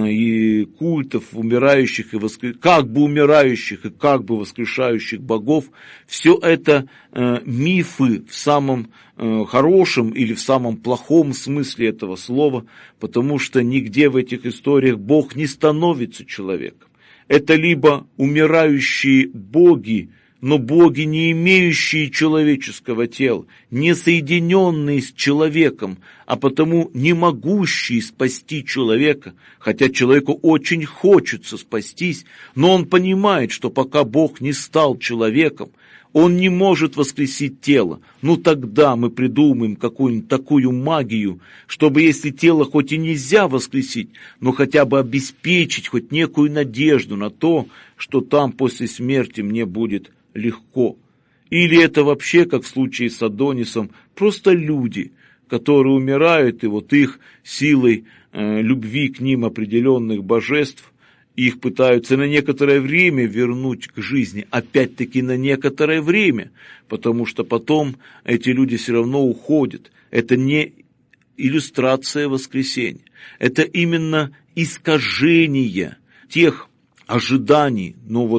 Speaker 2: культов умирающих и как бы умирающих и как бы воскрешающих богов. Все это мифы в самом хорошем или в самом плохом смысле этого слова, потому что нигде в этих историях Бог не становится человеком. Это либо умирающие боги, но боги, не имеющие человеческого тела, не соединенные с человеком, а потому не могущие спасти человека, хотя человеку очень хочется спастись, но он понимает, что пока Бог не стал человеком, он не может воскресить тело. Тогда мы придумаем какую-нибудь такую магию, чтобы, если тело хоть и нельзя воскресить, но хотя бы обеспечить хоть некую надежду на то, что там после смерти мне будет легко. Или это вообще, как в случае с Адонисом, просто люди, которые умирают, и их силой любви к ним определенных божеств, их пытаются на некоторое время вернуть к жизни, опять-таки на некоторое время, потому что потом эти люди все равно уходят. Это не иллюстрация воскресения, это именно искажение тех ожиданий,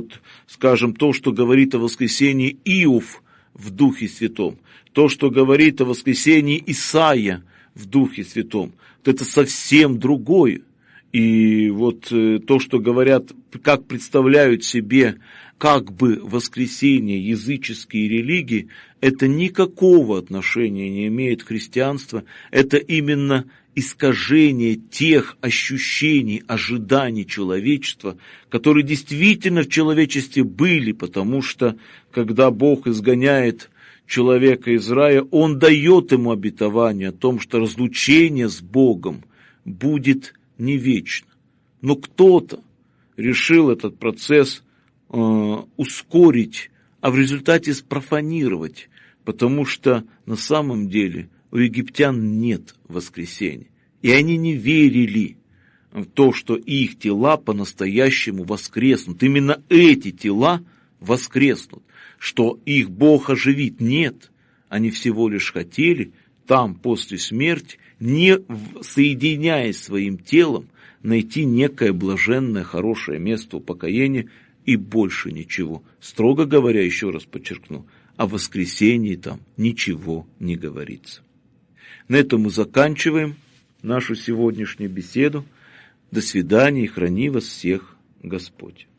Speaker 2: то, что говорит о воскресении Иов в Духе Святом, то, что говорит о воскресении Исаия в Духе Святом, это совсем другое. И то, что говорят, как представляют себе как бы воскресение языческие религии, это никакого отношения не имеет к христианству, это именно искажение тех ощущений, ожиданий человечества, которые действительно в человечестве были, потому что, когда Бог изгоняет человека из рая, Он дает ему обетование о том, что разлучение с Богом будет не вечно. Но кто-то решил этот процесс ускорить а в результате спрофанировать, потому что на самом деле у египтян нет воскресения. И они не верили в то, что их тела по-настоящему воскреснут. Именно эти тела воскреснут, что их Бог оживит. Нет, они всего лишь хотели там после смерти, не соединяясь своим телом, найти некое блаженное, хорошее место упокоения и больше ничего. Строго говоря, еще раз подчеркну, о воскресении там ничего не говорится. На этом мы заканчиваем нашу сегодняшнюю беседу. До свидания и храни вас всех Господь.